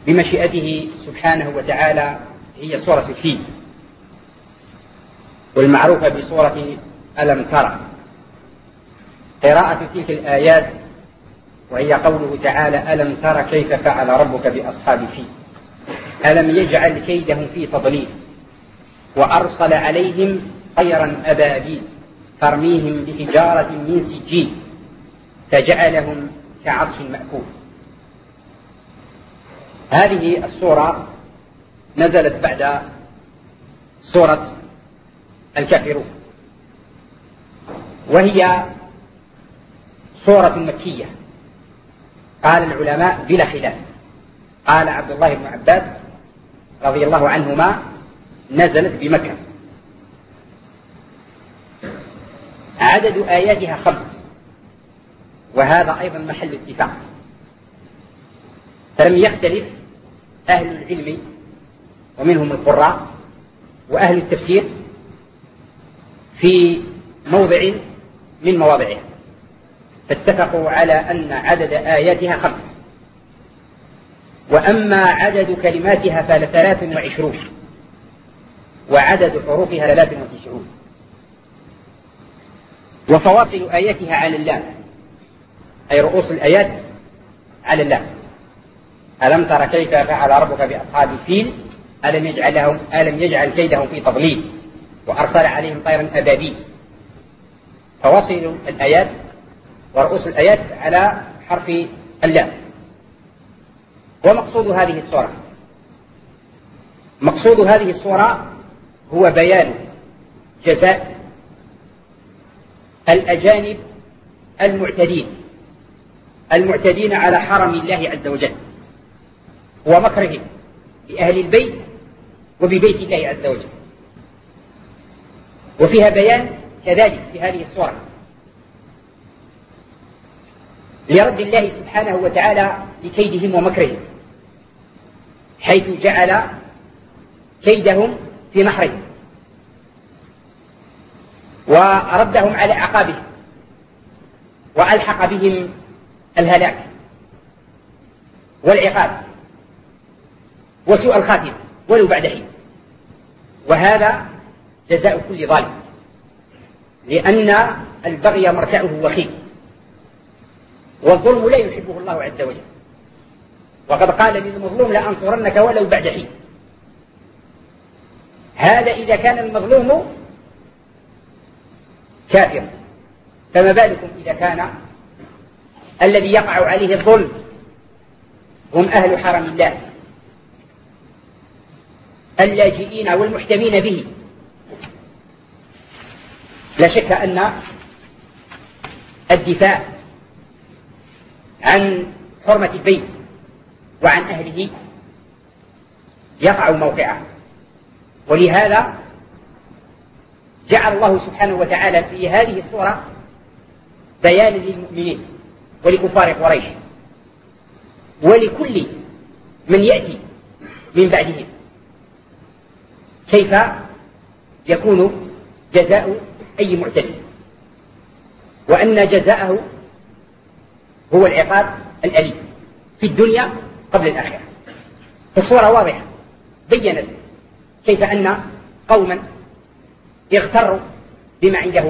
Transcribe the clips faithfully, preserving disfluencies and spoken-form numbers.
بمشيئته سبحانه وتعالى هي سورة الفيل، والمعروفة بسورة ألم ترى. قراءة تلك الآيات وهي قوله تعالى: ألم تر كيف فعل ربك بأصحاب الفيل ألم يجعل كيدهم في تضليل وأرسل عليهم طيرا أبابيل ترميهم بحجارة من سجيل فجعلهم كعصف مأكول. هذه السورة نزلت بعد سورة الكافرون، وهي سورة مكية. قال العلماء بلا خلاف. قال عبد الله بن عباس رضي الله عنهما: نزلت بمكة. عدد آياتها خمس، وهذا أيضا محل اتفاق، فلم يختلف أهل العلم ومنهم القراء وأهل التفسير في موضع من مواضعها، فاتفقوا على أن عدد آياتها خمس، وأما عدد كلماتها فثلاث وعشرون، وعدد حروفها ثلاث وتسعون. وفواصل آياتها على اللام، أي رؤوس الآيات على اللام. ألم تر كيف فعل ربك بأصحاب الفيل ألم يجعل لهم ألم يجعل كيدهم في تضليل وأرسل عليهم طيرا أبابيل. فواصل الآيات ورؤوس الآيات على حرف اللام. ومقصود هذه السورة مقصود هذه السورة هو بيان جزاء الأجانب المعتدين المعتدين على حرم الله عز وجل ومكرهم بأهل البيت وببيت الله عز وجل. وفيها بيان كذلك في هذه السورة لرد الله سبحانه وتعالى لكيدهم ومكرهم، حيث جعل كيدهم في نحرهم وردهم على أعقابهم وألحق بهم الهلاك والعقاب وسوء الخاتمة ولو بعد حين. وهذا جزاء كل ظالم، لأن البغي مرتعه وخيم، والظلم لا يحبه الله عز وجل، وقد قال للمظلوم لأنصرنك ولو بعد حين. هذا إذا كان المظلوم كافرا، فما بالكم إذا كان الذي يقع عليه الظلم هم أهل حرم الله اللاجئين والمحتمين به. لا شك أن الدفاع عن حرمة البيت وعن أهله يقع موقعه، ولهذا جعل الله سبحانه وتعالى في هذه السورة بيان للمؤمنين ولكفار قريش ولكل من يأتي من بعدهم كيف يكون جزاء أي معتدي، وأن جزاءه هو العقاب الأليم في الدنيا قبل الآخرة. فالصورة واضحة بيّنت كيف أن قوما يغتروا بما عندهم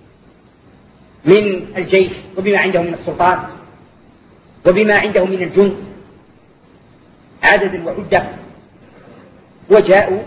من الجيش وبما عندهم من السلطان وبما عندهم من الجند عدد وعدة، وجاءوا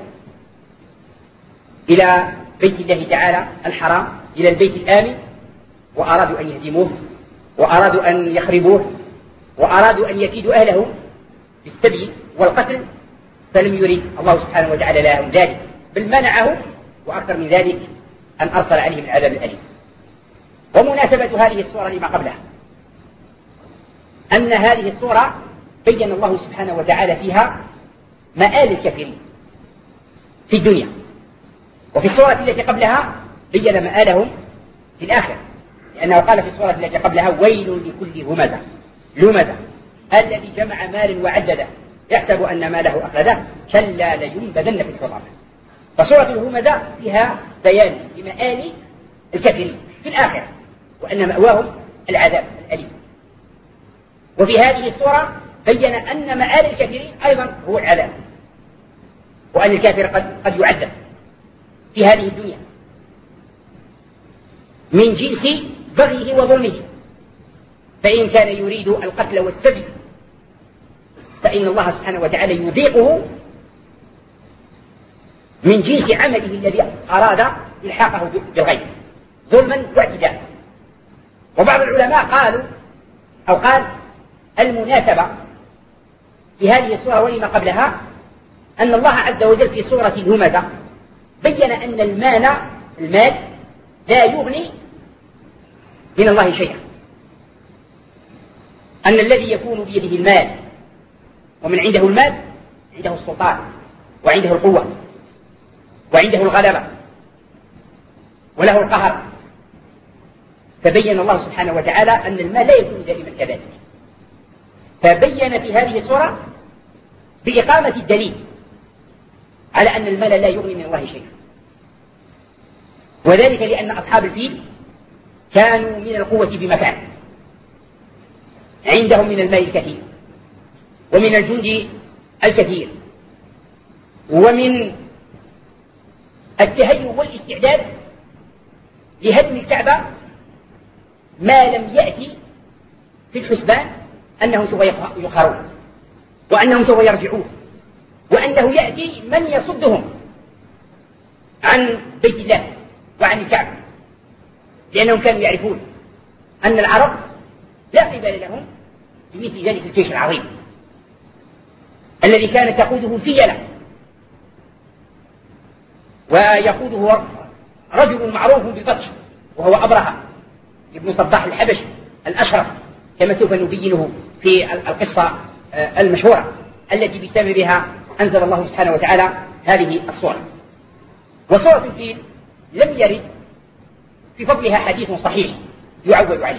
إلى بيت الله تعالى الحرام، إلى البيت الآمن، وأرادوا أن يهدموه وأرادوا أن يخربوه وأرادوا أن يكيدوا أهله بالسبي والقتل، فلم يريد الله سبحانه وتعالى لهم ذلك، بل منعه، وأكثر من ذلك أن أرسل عليهم العذاب الأليم. ومناسبة هذه السورة لما قبلها أن هذه السورة بين الله سبحانه وتعالى فيها مآل الكافرين في الدنيا، وفي السورة التي قبلها بين مآلهم في الآخرة، لأنه قال في السورة التي قبلها: ويل لكل همزة لمزة الذي جمع مال وعدده يحسب أن ماله أخلده كلا لينبذن في الحطمة. فسورة الهمزة فيها بيان لمآل الكافرين في الآخرة وأن مأواهم العذاب الأليم. وفي هذه السورة بين أن مآل الكافرين أيضا هو العذاب، وأن الكافر قد, قد يعذب في هذه الدنيا من جنس بغيه وظلمه. فإن كان يريد القتل والسبي فإن الله سبحانه وتعالى يذيقه من جنس عمله الذي أراد إلحاقه بالغيب ظلما واعتداء. وبعض العلماء قالوا أو قال المناسبة في هذه السورة ولما قبلها أن الله عز وجل في سورة الهمزة بين أن المال المال لا يغني من الله شيئا، أن الذي يكون بيده المال ومن عنده المال عنده السلطان وعنده القوة وعنده الغلبة وله القهر. فبين الله سبحانه وتعالى أن المال لا يكون دائما كذلك، فبين في هذه السورة بإقامة الدليل على أن المال لا يغني من الله شيئا، وذلك لأن أصحاب الفيل كانوا من القوة بمكان، عندهم من المال الكثير ومن الجند الكثير ومن التهيؤ والاستعداد لهدم الكعبة ما لم يأتي في الحسبان أنهم سوف يقهرون وأنهم سوف يرجعون وأنه يأتي من يصدهم عن بيت الله وعن الكعبة، لأنهم كانوا يعرفون أن العرب لا قبل لهم بمثل ذلك الجيش العظيم الذي كانت تقوده فيلة ويقوده رجل معروف بالبطش وهو أبرهة ابن صباح الحبشي الأشرف كما سوف نبينه في القصة المشهورة التي بسببها أنزل الله سبحانه وتعالى هذه السورة. وسورة الفيل لم يرد في فضلها حديث صحيح يعول عليه،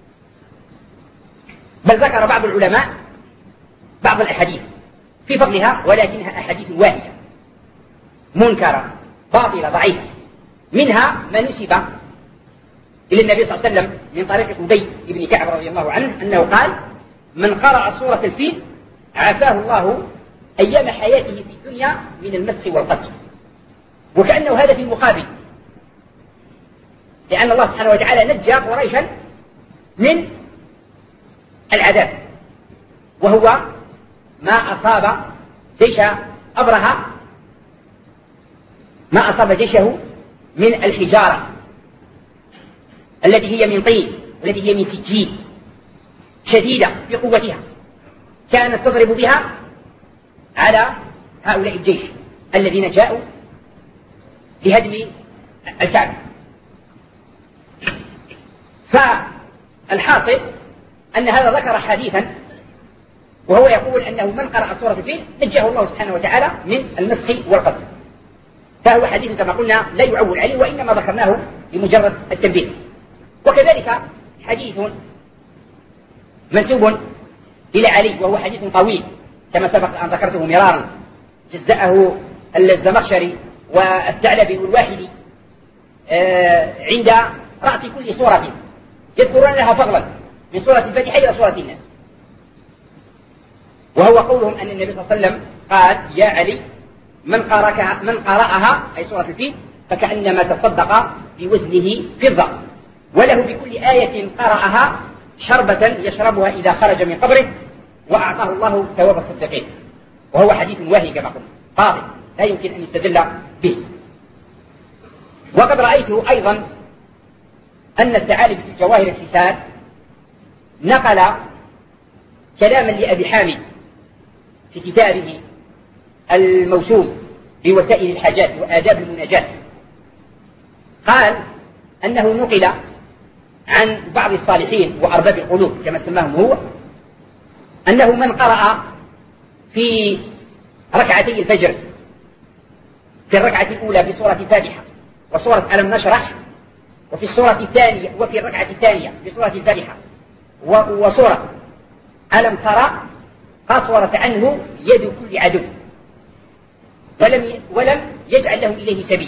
بل ذكر بعض العلماء بعض الأحاديث في فضلها ولكنها أحاديث واهية منكرة باطلة ضعيفة، منها ما نسب إلى النبي صلى الله عليه وسلم من طريق أبي بن كعب رضي الله عنه أنه قال: من قرأ سورة الفيل عافاه الله أيام حياته في الدنيا من المسخ والقتل. وكأنه هذا في المقابل، لأن الله سبحانه وتعالى نجى قريشا من العذاب، وهو ما أصاب جيش أبرهة ما أصاب جيشه من الحجارة التي هي من طين والتي هي من سجيل شديدة في قوتها كانت تضرب بها على هؤلاء الجيش الذين جاءوا لهدم الكعبة. فالحاصل أن هذا ذكر حديثا وهو يقول أنه من قرأ سورة الفيل نجاه الله سبحانه وتعالى من المسخ والقتل، فهو حديث كما قلنا لا يعول عليه وإنما ذكرناه لمجرد التنبيه. وكذلك حديث منسوب إلى علي وهو حديث طويل كما سبق أن ذكرته مرارا، جزأه الزمخشري والثعلبي والواحدي عند رأس كل سورة يذكرون لها فضلا من سورة الفاتحة إلى سورة الناس، وهو قولهم أن النبي صلى الله عليه وسلم قال: يا علي من قرأها, من قرأها أي سورة الفيل فكأنما تصدق بوزنه فضة، وله بكل آية قرأها شربة يشربها إذا خرج من قبره وأعطاه الله ثواب الصديقين. وهو حديث واهي كما قلنا باطل لا يمكن أن يستدل به. وقد رأيت أيضا أن الثعالب في جواهر الحسان نقل كلاما لأبي حامد في كتابه الموسوم بوسائل الحاجات وآداب المناجاة، قال أنه نقل عن بعض الصالحين وأرباب القلوب كما سماهم هو أنه من قرأ في ركعتي الفجر في الركعة الأولى في سورة الفاتحة وسورة ألم نشرح، وفي السورة الثانية وفي الركعة الثانية في سورة الفاتحة وسورة ألم ترى قصرت عنه يد كل عدو ولم ولم يجعل له إليه سبيل.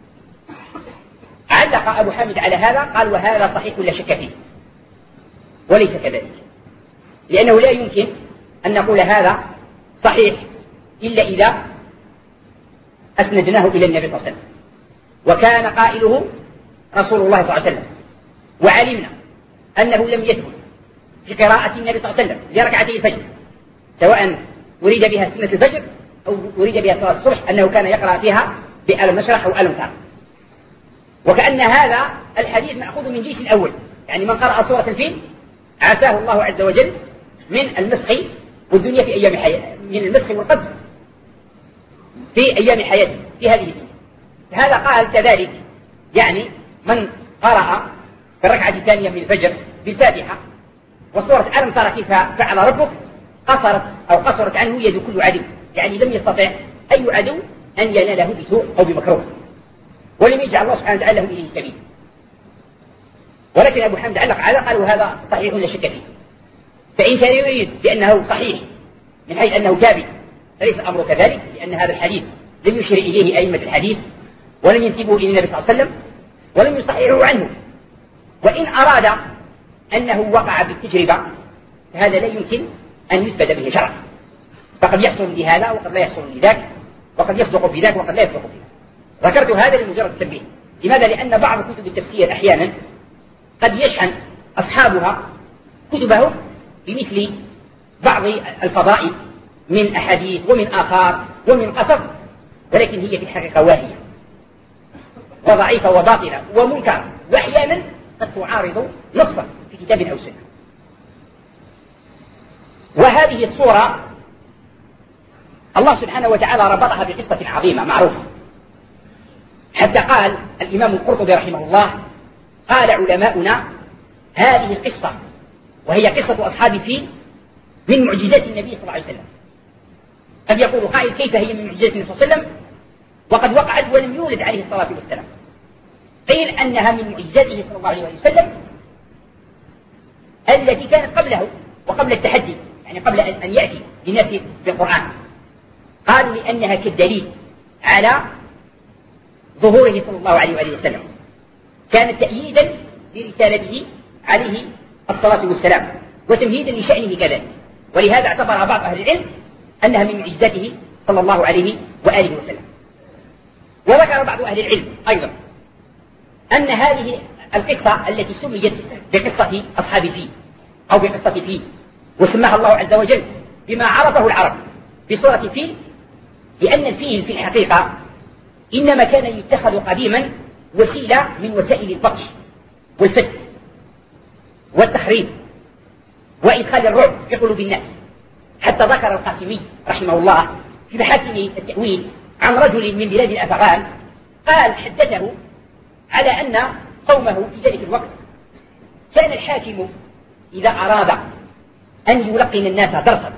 علق أبو حامد على هذا قال: وهذا صحيح لا شك فيه، وليس كذلك، لأنه لا يمكن أن نقول هذا صحيح إلا إذا أسندناه إلى النبي صلى الله عليه وسلم، وكان قائله رسول الله صلى الله عليه وسلم، وعلمنا أنه لم يثبت في قراءة النبي صلى الله عليه وسلم لركعتي الفجر سواء أريد بها سنة الفجر أو أريد بها صلاة الصبح أنه كان يقرأ فيها بألم نشرح أو ألم تر، وكأن هذا الحديث مأخوذ من جيش الأول، يعني من قرأ سورة الفيل عافاه الله عز وجل من المسخ والدنيا في أيام حياته، من المسخ والقذف في أيام حياته في هذه الدنيا. هذا قال كذلك يعني من قرأ في الركعة الثانية من الفجر بالفاتحة وسورة ألم تر كيف فعل ربك قصرت أو قصرت عنه يد كل عدو، يعني لم يستطع أي عدو أن يناله بسوء أو بمكروه، ولم يجعل الله سبحانه وتعالى له إليه سبيل. ولكن أبو حمد علق على قال وهذا صحيح لا شك فيه، فإن كان يريد بأنه صحيح من حيث أنه ثابت فليس الأمر كذلك، لأن هذا الحديث لم يشر إليه أئمة الحديث ولم ينسبه إلى النبي صلى الله عليه وسلم ولم يصححه عنه. وإن أراد أنه وقع بالتجربة فهذا لا يمكن أن يثبت به شرعا، فقد يحصل لهذا وقد لا يحصل لذاك، وقد يصدق في ذاك وقد لا يصدق في ذاك. ذكرت هذا لمجرد التنبيه. لماذا؟ لأن بعض كتب التفسير أحيانا قد يشحن أصحابها كتبهم بمثل بعض الفضائل من أحاديث ومن آثار ومن قصص، ولكن هي في الحقيقة واهية وضعيفة وباطلة ومنكرة، وأحيانا قد تعارض نصا في كتاب أو سنة. وهذه الصورة الله سبحانه وتعالى ربطها بقصة عظيمة معروفة، حتى قال الإمام القرطبي رحمه الله قال علماؤنا هذه القصة وهي قصة أصحاب الفيل من معجزات النبي صلى الله عليه وسلم. قد يقول قائل كيف هي من معجزات النبي صلى الله عليه وسلم وقد وقعت ولم يولد عليه الصلاة والسلام؟ قيل أنها من معجزاته صلى الله عليه وسلم التي كانت قبله وقبل التحدي، يعني قبل أن يأتي للناس بالقرآن. قالوا لأنها كالدليل على ظهوره صلى الله عليه وآله وسلم، كانت تأييدا لرسالته عليه الصلاة والسلام وتمهيدا لشأنه كذلك، ولهذا اعتبر بعض أهل العلم أنها من معجزاته صلى الله عليه وآله وسلم. وذكر بعض أهل العلم أيضا أن هذه القصة التي سميت بقصة أصحاب الفيل أو بقصة الفيل وسماها الله عز وجل بما عرفه العرب بصورة الفيل، لأن الفيل في الحقيقة إنما كان يتخذ قديما وسيلة من وسائل البطش والفتك والتخريب وإدخال الرعب في قلوب الناس. حتى ذكر القاسمي رحمه الله في محاسن التأويل عن رجل من بلاد الأفغان قال حدثه على أن قومه في ذلك الوقت كان الحاكم إذا أراد أن يلقن الناس درسا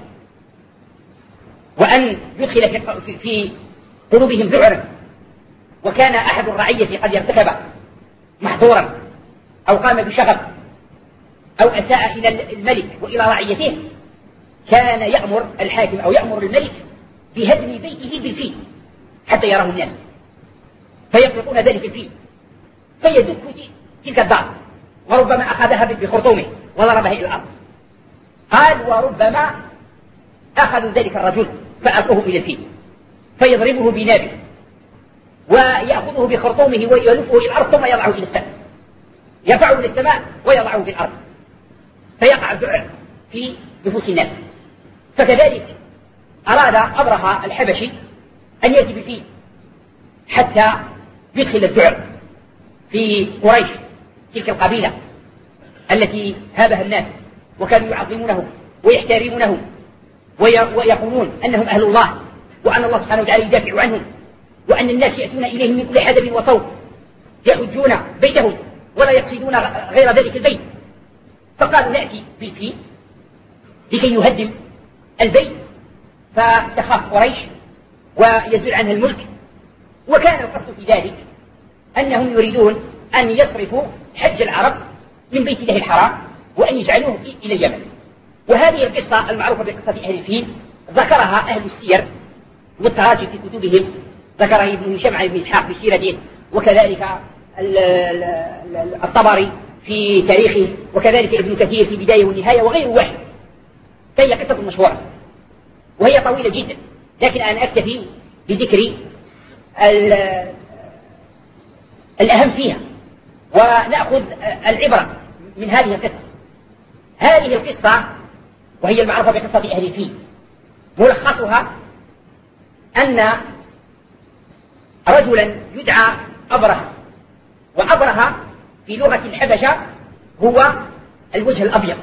وأن يدخل في قلوبهم ذعرا، وكان أحد الرعية قد ارتكب محظورا أو قام بشغب أو أساء إلى الملك وإلى رعيته، كان يأمر الحاكم أو يأمر الملك بهدم بيته بالفيل حتى يراه الناس فيطلقون ذلك الفيل فيدك تلك الدار، وربما أخذها بخرطومه وضربها إلى الأرض. قال وربما أخذوا ذلك الرجل فألقوه إلى الفيل فيضربه بنابه ويأخذه بخرطومه ويلفه إلى الأرض ثم يضعه إلى السماء، يرفعه إلى السماء ويضعه في الأرض فيقع الذعر في نفوس الناس. فكذلك أراد أبرهة الحبشي أن يأتي بالفيل حتى يدخل الذعر في قريش، تلك القبيلة التي هابها الناس وكانوا يعظمونه ويحترمونه ويقولون أنهم أهل الله وأن الله سبحانه وتعالى يدافع عنهم، وأن الناس يأتون إليهم من كل حدب وصوب يحجون بيتهم ولا يقصدون غير ذلك البيت. فقالوا نأتي بالفيل لكي يهدم البيت فتخاف قريش ويزول عنها الملك. وكان القصد في ذلك أنهم يريدون أن يصرفوا حج العرب من بيت الله الحرام وأن يجعلوه إلى اليمن. وهذه القصة المعروفة بقصة أهل الفيل ذكرها أهل السير والتراجم في كتبهم، ذكرها ابن هشام عن ابن إسحاق في سيرته، وكذلك الطبري في تاريخه، وكذلك ابن كثير في بداية والنهاية، وغير واحد. فهي قصة مشهورة. وهي طويلة جدا، لكن أنا أكتفي بذكر الأهم فيها ونأخذ العبرة من هذه القصة. هذه القصة وهي المعروفة بقصة أهل الفيل ملخصها أن رجلا يدعى أبرهة، وأبرهة في لغة الحبشة هو الوجه الأبيض،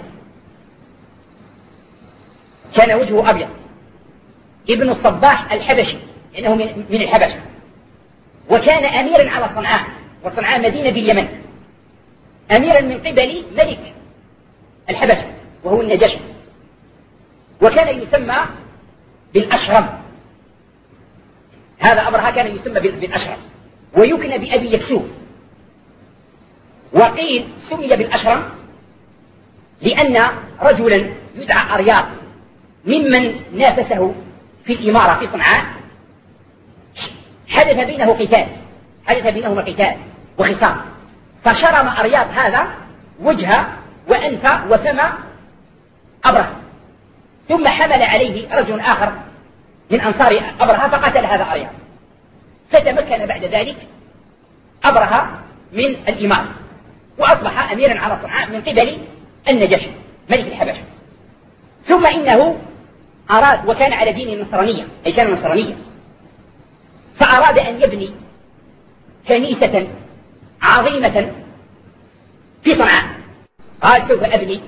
كان وجهه أبيض، ابن الصباح الحبشي لأنه من الحبشة، وكان أميرا على صنعاء، وصنعاء مدينة باليمن، أميرا من قبل ملك الحبشة وهو النجاشي، وكان يسمى بالأشرم. هذا أبرهة كان يسمى بالأشرم ويكنى بأبي يكسوب، وقيل سمي بالأشرم لأن رجلا يدعى أرياض ممن نافسه في الإمارة في صنعاء حدث بينه قتال، حدث بينهما قتال وخصام، فشرم أرياض هذا وجه وأنف وفم أبرهة، ثم حمل عليه رجل آخر من أنصار أبرهة فقتل هذا أرياض، فتمكن بعد ذلك أبرهة من الإمارة وأصبح أميرا على صنعاء من قبل النجاشي ملك الحبشة. ثم إنه أراد، وكان على دين النصرانية أي كان نصرانيا، فأراد أن يبني كنيسة عظيمة في صنعاء. قال سوف أبني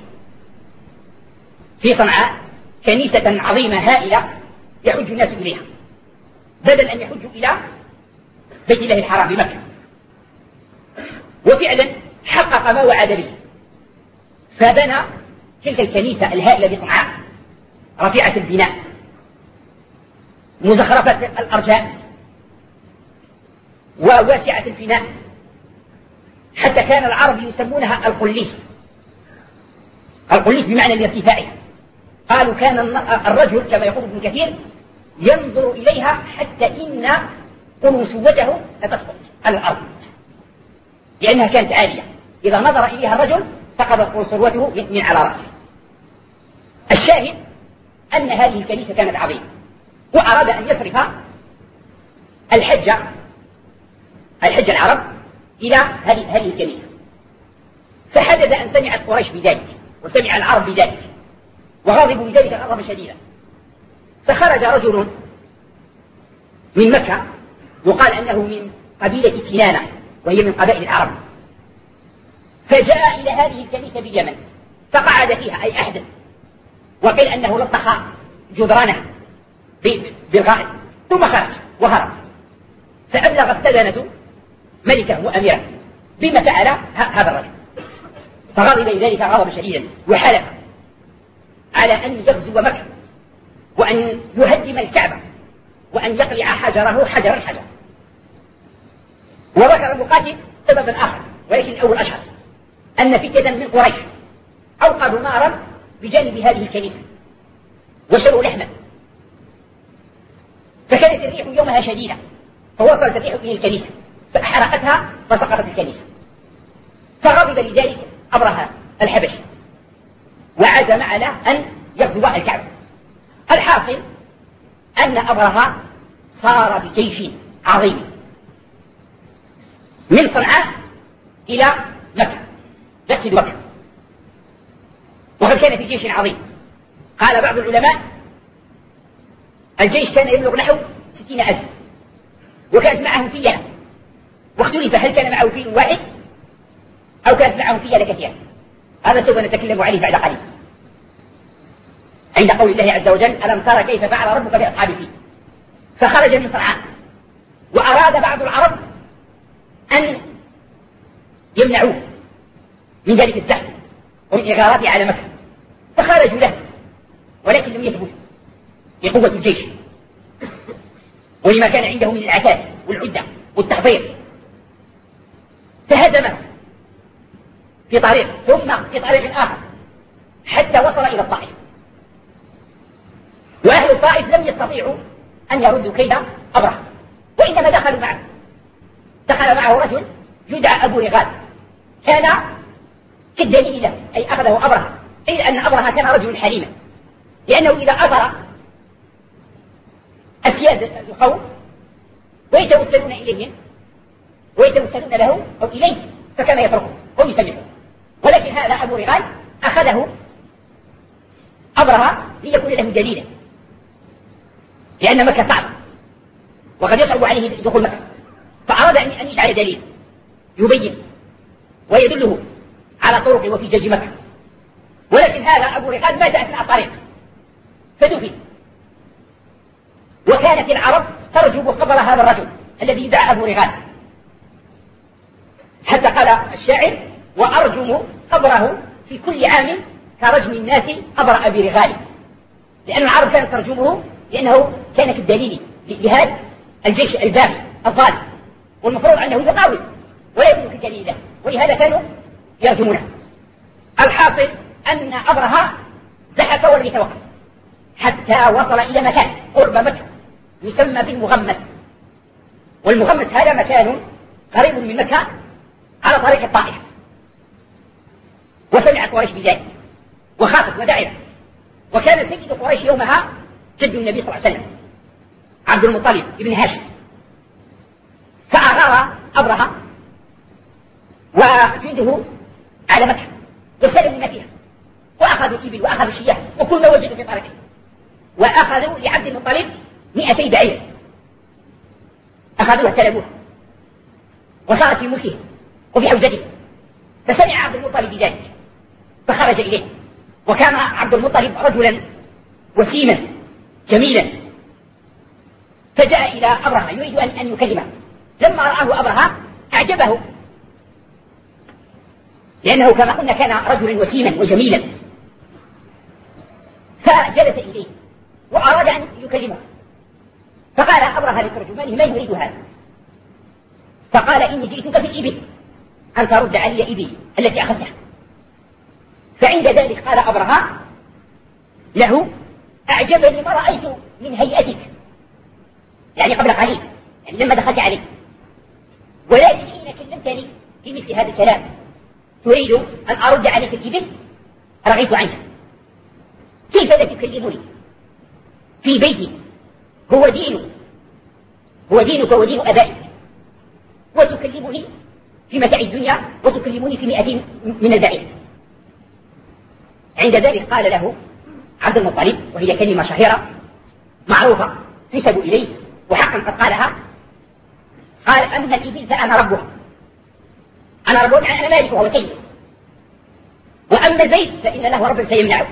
في صنعاء كنيسة عظيمة هائلة يحج الناس إليها بدل أن يحجوا إلى بيت الله الحرام بمكة. وفعلا حقق ما وعد به، فبنى تلك الكنيسة الهائلة بصنعاء رفيعة البناء مزخرفة الأرجاء وواسعة الفناء، حتى كان العرب يسمونها القليس، القليس بمعنى الارتفاعها. قالوا كان الرجل كما يقول ابن كثير ينظر إليها حتى إن قنوسوته لتسقط على الأرض لأنها كانت عالية، إذا نظر إليها الرجل سقطت قنوسوته من على رأسه. الشاهد أن هذه الكنيسة كانت عظيمة، وأراد أن يصرف الحج الحج العرب إلى هذه هذه الكنيسة، فحدث أن سمعت قريش بذلك وسمع العرب بذلك وغضبوا بذلك غضبا شديدا، فخرج رجل من مكة يقال أنه من قبيلة كنانة وهي من قبائل العرب، فجاء إلى هذه الكنيسة باليمن فقعد فيها أي أحدث، وقيل أنه لطخ جدرانها بالغائب ثم خرج وهرب، فأبلغ السدنة ملكه وأميره بما فعل هذا الرجل، فغضب لذلك غضبا شديدا وحلف على أن يغزو مكة وأن يهدم الكعبة وأن يقلع حجره حجر الحجر. وذكر المقاتل سببا آخر ولكن الأول أشهر، أن فتية من قريش أوقدوا نارا بجانب هذه الكنيسة وشروا لحما، فكانت الريح يومها شديدة فوصلت الريح إلى الكنيسة فأحرقتها فسقطت الكنيسة، فغضب لذلك أبرهة الحبشي وعزم على أن يغزو الكعبة. الحاصل أن أبرهة صار بجيش عظيم من صنعاء إلى مكة يقصد مكة، وقد كان في جيش عظيم. قال بعض العلماء الجيش كان يبلغ نحو ستين ألف، وكانت معهم فيلة، واختلف هل كان معه فيل واحد أو كانت معهم فيلة كثيرة، هذا سوف نتكلم عليه بعد قليل عند قول الله عز وجل ألم ترى كيف فعل ربك بأصحاب الفيل. فخرج من صنعاء، وأراد بعض العرب أن يمنعوه من ذلك الزحف ومن إغاراته على مكة، فخرجوا له ولكن لم يثبت لقوة الجيش ولما كان عنده من العتاد والعدة والتحضير، فهزمه في طريق ثم في طريق آخر حتى وصل إلى الطائف، وأهل الطائف لم يستطيعوا أن يردوا كيد أبرهة، وإنما دخلوا معه. دخل معه رجل يدعى أبو رغال، كان كالدليل له أي أخذه أبرهة، إلا أن أبرهة كان رجل حليما، لأنه إذا أثر أسياد القوم ويتوسلون إليهم ويتوسلون له أو إليه، فكان يتركه ويسمعه. ولكن هذا أبو رغال أخذه أبرهة ليكون له دليلا، لأن مكة صعبة وقد يصعب عليه دخول مكة، فأراد أن يجعل دليل يبين ويدله على طرق وفجاج مكة. ولكن هذا أبو رغال مات أثناء الطريق فدفن، وكانت العرب ترجب قبر هذا الرجل الذي يدعى أبو رغال، حتى قال الشاعر: وأرجم قبره في كل عام كرجم الناس قبر أبي رغال، لأن العرب كانت ترجمه لأنه كان كالدليل لهذا الجيش الباغي الظالم، والمفروض أنه يقاوم ولا يكون كالدليل له، ولهذا كانوا يرجمونه. الحاصل أن أبرهة زحف ولم يتوقف حتى وصل إلى مكان قرب مكة يسمى بالمغمس، والمغمس هذا مكان قريب من مكة على طريق الطائف. وسمع قريش بذلك وخافت ودعت، وكان سيد قريش يومها جد النبي صلى الله عليه وسلم عبد المطلب ابن هاشم، فأغار أبرهة وجنده على مكة وسلموا ما فيها، وأخذوا الإبل وأخذوا الشياه وكل ما وجدوا في طريقه، وأخذوا لعبد المطلب مئتي بعير أخذوها سلبوها وصارت في ملكه وفي حوزته. فسمع عبد المطلب بذلك فخرج إليه، وكان عبد المطلب رجلا وسيما جميلا، فجاء إلى أبرهة يريد أن يكلمه. لما رآه أبرهة أعجبه، لأنه كما قلنا كان رجلا وسيما وجميلا، فجلس إليه وأراد أن يكلمه. فقال أبرهة لترجمانه: ما يريد هذا؟ فقال: إني جئتك بالإبل أن ترد علي إبلي التي أخذتها. فعند ذلك قال أبرهة له: أعجبني ما رأيت من هيئتك، يعني قبل قليل، يعني لما دخلت علي، ولكن حين كلمتني في مثل هذا الكلام تريد أن أرد عليك الإبل رغيت عنك. كيف لا تكلمني في بيتي هو دين هو دينك ودين أبائك، وتكلمني في متاع الدنيا وتكلمني في مئة من البعير؟ عند ذلك قال له عبد المطلب، وهي كلمة شهيرة معروفة تنسب إليه وحقا قد قالها، قال: أما الإبل فأنا ربها، أنا ربها يعني أنا مالكها وسيدها، وأما البيت فإن له رب سيمنعه.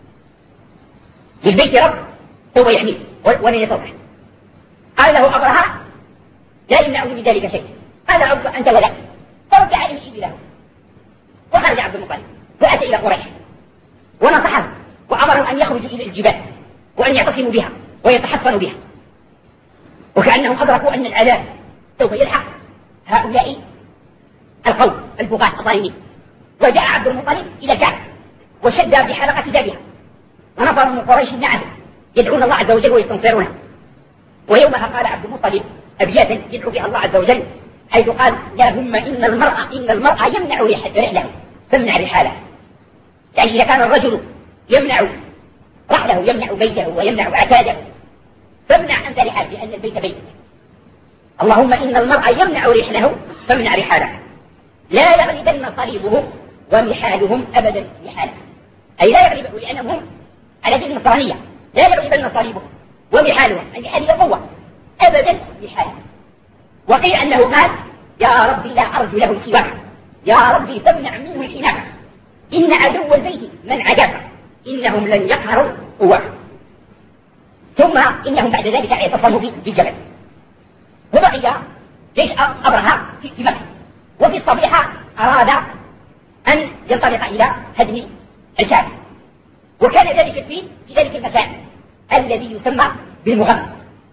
للبيت رب سوف يحميه ولن يصلح. قال له أبرهة: لا يمنعني من ذلك شيء، أنا رب أنت ولا، فرد عليه إبله. وخرج عبد المطلب وأتى إلى قريش ونصحهم وأمرهم أن يخرجوا إلى الجبال وأن يعتصموا بها ويتحصنوا بها، وكأنهم أدركوا أن العذاب سوف يلحق هؤلاء القوم البغاة الظالمين. وجاء عبد المطلب إلى الكعبة وشد بحلقة بابها، ونفر من قريش معه يدعون الله عز وجل ويستنصرونه. ويومها قال عبد المطلب أبياتا يدعو بها الله عز وجل، حيث قال: يا هم إن المرأة إن المرأة يمنع رحله فامنع رحاله. يعني إذا كان الرجل يمنع رحله يمنع بيته ويمنع عتاده، فامنع أنت رحاله، لأن البيت بيتك. اللهم إن المرأة يمنع رحله فامنع رحاله، لا يغلبن صليبه ومحالهم أبدا محاله، أي لا يغلبه لأنهم هم على دين النصرانية، لا يغلبن صليبه ومحالهم، المحال هي قوة أبدا محاله. وقيل أنه قال: يا ربي لا أرجو له سواك، يا ربي فامنع منه الحناك، إن عدو البيت من عجاك، إنهم لن يقهروا قواك. ثم إنهم بعد ذلك اعتصموا بالجبل، وبقي جيش أبرهة في مكة. وفي الصبيحة أراد أن ينطلق إلى هدم الكعبة، وكان ذلك في في ذلك المكان الذي يسمى بالمغمس،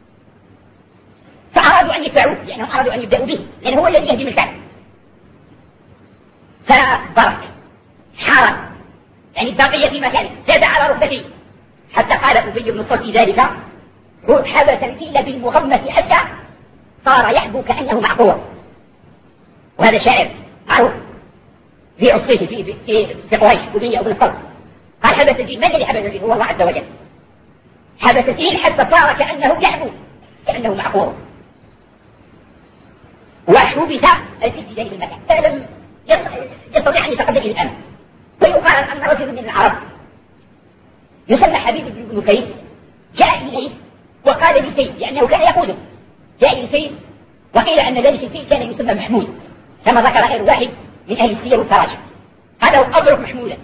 فأرادوا أن يدفعوه لأنهم أرادوا أن يبدأوا به، لأنه هو الذي يهدم الكعبة. فبرك حارب، يعني بقي في مكانه، زاد على ركبته، حتى قال أبي بن صلت ذلك: حبس الفيل بالمغمس حتى صار يحبو كأنه معقور. وهذا شاعر معروف في عصيته في في في قريش، أبي بن صلت قال: حبس الفيل. من الذي حبس الفيل؟ هو الله عز وجل. حبس الفيل حتى صار كأنه يحبو أنه معقور، وحبس في ذلك المكان فلم يستطيع أن يتقدم إلى الأمن. ويقال أن رجل من العرب يسمى حبيب بن كيس جاء إليه وقال لسيد، لأنه كان يقوده، جاء لسيد وقيل أن ذلك السيد كان يسمى محمود كما ذكر غير واحد من أهل السير والتراجم. هذا هو أبرك محمودا،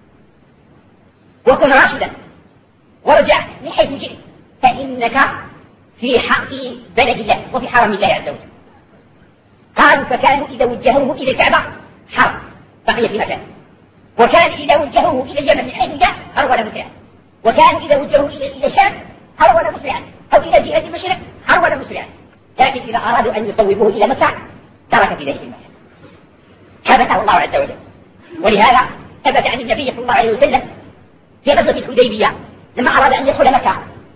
وكن راشدا ورجع من حيث جئت، فإنك في حق بلد الله وفي حرم الله عز وجل. قالوا فكانوا إذا وجهوه إلى الكعبة حرم بقي في مكان، وكان إذا وجهوه إلى اليمن من حيث جاء هرول مسرعا، وكان إذا وجهوه إلى الشام هرول مسرعا، أو إلى جهة المشرق هرول مسرعا. لكن إذا أرادوا أن يصوبوه إلى مكة ترك في ذلك المكان، ثبته الله عز وجل. ولهذا ثبت عن النبي صلى الله عليه وسلم في غزوة الحديبية لما أراد أن يدخل مكة،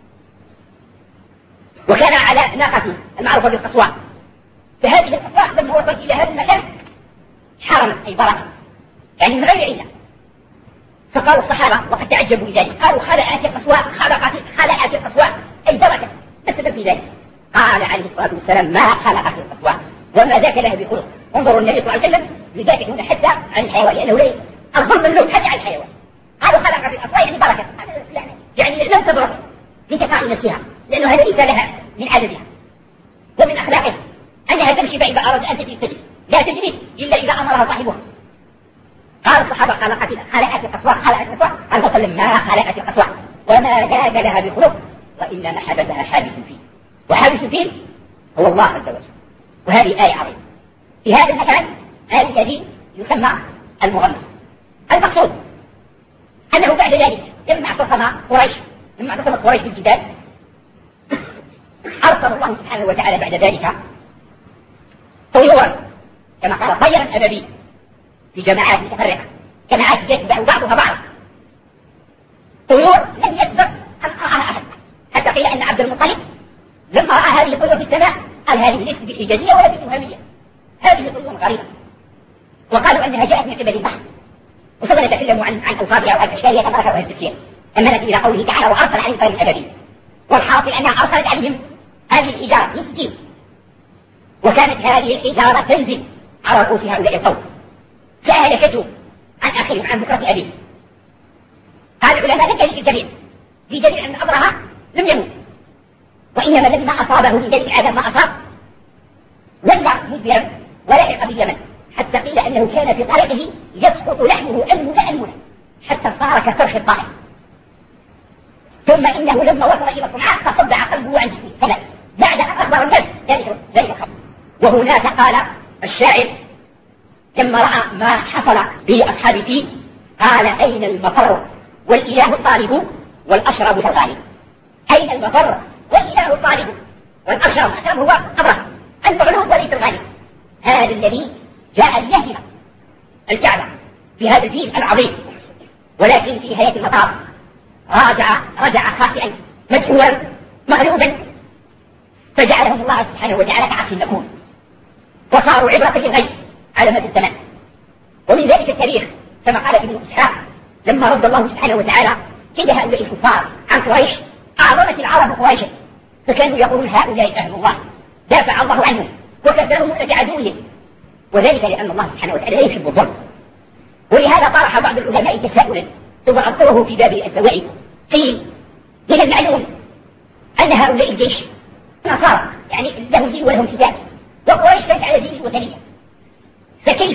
وكان على ناقته المعروفة بالقصواء، فهذه القصواء لما وصل إلى هذا المكان حرم أي بركة، يعني من غير علة. فقال الصحابة وقد تعجبوا لذلك، قالوا خلعت القصواء خلقت خلعت القصواء أي بركة، ما السبب في ذلك؟ قال عليه الصلاة والسلام ما خلقت القصواء وما ذاك له بخلق. انظروا النبي صلى الله عليه وسلم لذلك هنا حتى عن الحيوان، لأنه ليه الظلم اللوم حتى عن الحيوان. قالوا خلقت القصواء يعني بركة، يعني لم تبرك في تقاء نفسها، لأنه هذا ليس لها من عددها ومن أخلاقها أنها تمشي فإذا أراد أن تجري تجري، لا تجري إلا إذا أمرها صاحبها. قال الصحابة خلقت خلقت القصواء خلقت القصواء، قال صلى الله عليه وسلم ما خلقت القصواء وما ذاك لها بخلق، وإنما حبسها حابس فيه، وحابس فيه هو الله عز وجل. وهذه آية عظيمة في هذا المكان، هذا الذي يسمى المغمس. المقصود أنه بعد ذلك لما اعتصم قريش لما اعتصمت قريش بالجدال أرسل الله سبحانه وتعالى بعد ذلك طيورا كما قال طيرا أبابيل في جماعات متفرقة، جماعات يتبع بعضها بعض، طيور لم يسبق أن رآها أحد، حتى قيل أن عبد المطلب لما رأى هذه الطيور في السماء قال هذه ليست بحجازية ولا بتهامية، هذه طيور غريبة، وقالوا أنها جاءت من قبل البحر. وسوف نتكلم عن عن أوصافها وعن أشكالها كما ذكر أهل التفسير. أما نأتي إلى قوله تعالى وأرسل عليهم طيرا أبابيل، والحاصل أنها أرسلت عليهم هذه الحجارة من سجيل، وكانت هذه الحجارة تنزل على رؤوس هؤلاء القوم فأهلكتهم عن آخرهم عن بكرة أبيه. قال العلماء لم يهلك الجميع بدليل أن أمرها لم يموت، وإنما الذي ما أصابه من ذلك العذاب ما أصاب ولى مدبرا ولحق باليمن، حتى قيل أنه كان في طريقه يسقط لحمه أنمنا أنمنا حتى صار كصرخ الطائر، ثم إنه لما وصل إلى صنعاء فصدع قلبه عن جسمه فمات بعد أن أخبر الناس ذلك ذلك الخبر. وهناك قال الشاعر لما رأى ما حصل بأصحاب فيه قال أين المفر والإله الطالب والأشرب الغالب. أين المفر والإله الطالب والأشرب الأشرب هو أبرهة المغلوب وليس الغالب، هذا الذي جاء ليهدم الكعبة في هذا الدين العظيم، ولكن في نهاية المطاف رجع رجع خاسئا مجهولا مغلوبا، فجعلهم الله سبحانه وتعالى كعصف مأكول، وصاروا عبرة للغيب على مدى الزمان. ومن ذلك التاريخ كما قال ابن إسحاق لما رد الله سبحانه وتعالى كيد هؤلاء الكفار عن قريش أعظمت العرب قريشا، فكانوا يقولون هؤلاء أهل الله دافع الله عنهم وكفرهم مؤنة عدوهم، وذلك لأن الله سبحانه وتعالى لا يحب الظلم. ولهذا طرح بعض العلماء تساؤلا ثم أذكره في باب الزوائد، قيل من المعلوم أن هؤلاء الجيش نصارى يعني لهم دين ولهم كتاب، وقريش كانت على دين الوثنية، فكيف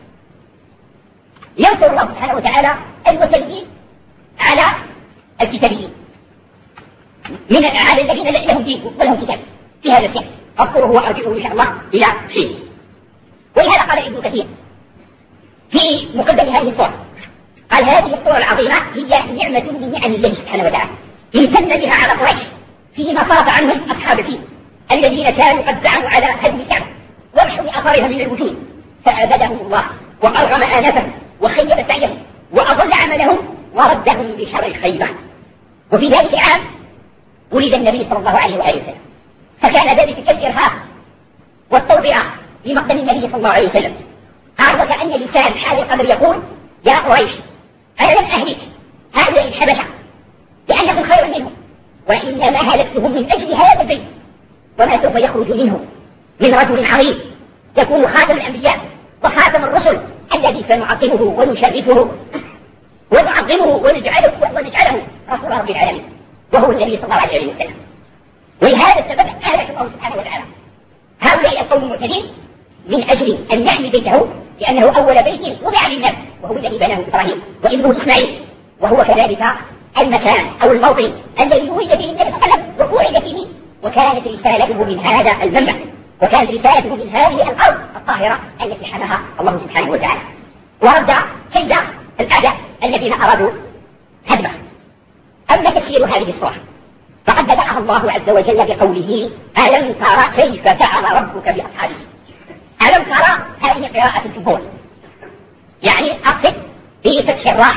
ينصر الله سبحانه وتعالى الوثنيين على الكتابيين من على الذين لهم دين ولهم كتاب في هذا السياق؟ أذكره وأرجعه إن شاء الله إلى حين. ولهذا قال ابن كثير في مقدم هذه الصورة قال هذه الصورة العظيمة هي نعمة من نعم الله سبحانه وتعالى امتن بها على قريش فيما صرف عنهم أصحاب الفيل الذين كانوا قد زعموا على هدم الكعبة ومحو أثرها من الوجود، فأبدهم الله وأرغم آنفهم وخيب سعيهم وأضل عملهم وردهم بشر الخيبة. وفي ذلك العام ولد النبي صلى الله عليه وآله وسلم، فكان ذلك كالإرهاق والتوضئة لمقدم النبي صلى الله عليه وسلم. قال وكأن لسان حال القدر يقول يا قريش أنا لم أهلك هؤلاء الحبشة لأنهم خير منهم، وإنما هلكتهم من أجل هذا البيت وما سوف يخرج منه من رجل عظيم يكون خاتم الأنبياء وخاتم الرسل الذي سنعظمه ونشرفه ونعظمه ونجعله, ونجعله رسول رب العالمين وهو النبي صلى الله عليه وسلم. ولهذا السبب أهلك الله سبحانه وتعالى هؤلاء القوم المعتدين من أجل أن يحمي بيته لأنه أول بيت وضع للناس وهو الذي بناه إبراهيم وابنه إسماعيل، وهو كذلك المكان أو الموطن الذي ولد فيه النبي صلى الله عليه وسلم وولد فيه، وكانت رسالته من هذا المنبع، وكانت رسالته من هذه الأرض الطاهرة التي حماها الله سبحانه وتعالى، ورد كيد الأعداء الذين أرادوا هدمه. أما تفسير هذه الصورة فقد بدأها الله عز وجل بقوله ألم ترى كيف فعل ربك بأصحابه. ألم ترى هذه قراءة الجمهور، يعني أقصد في فتح الراء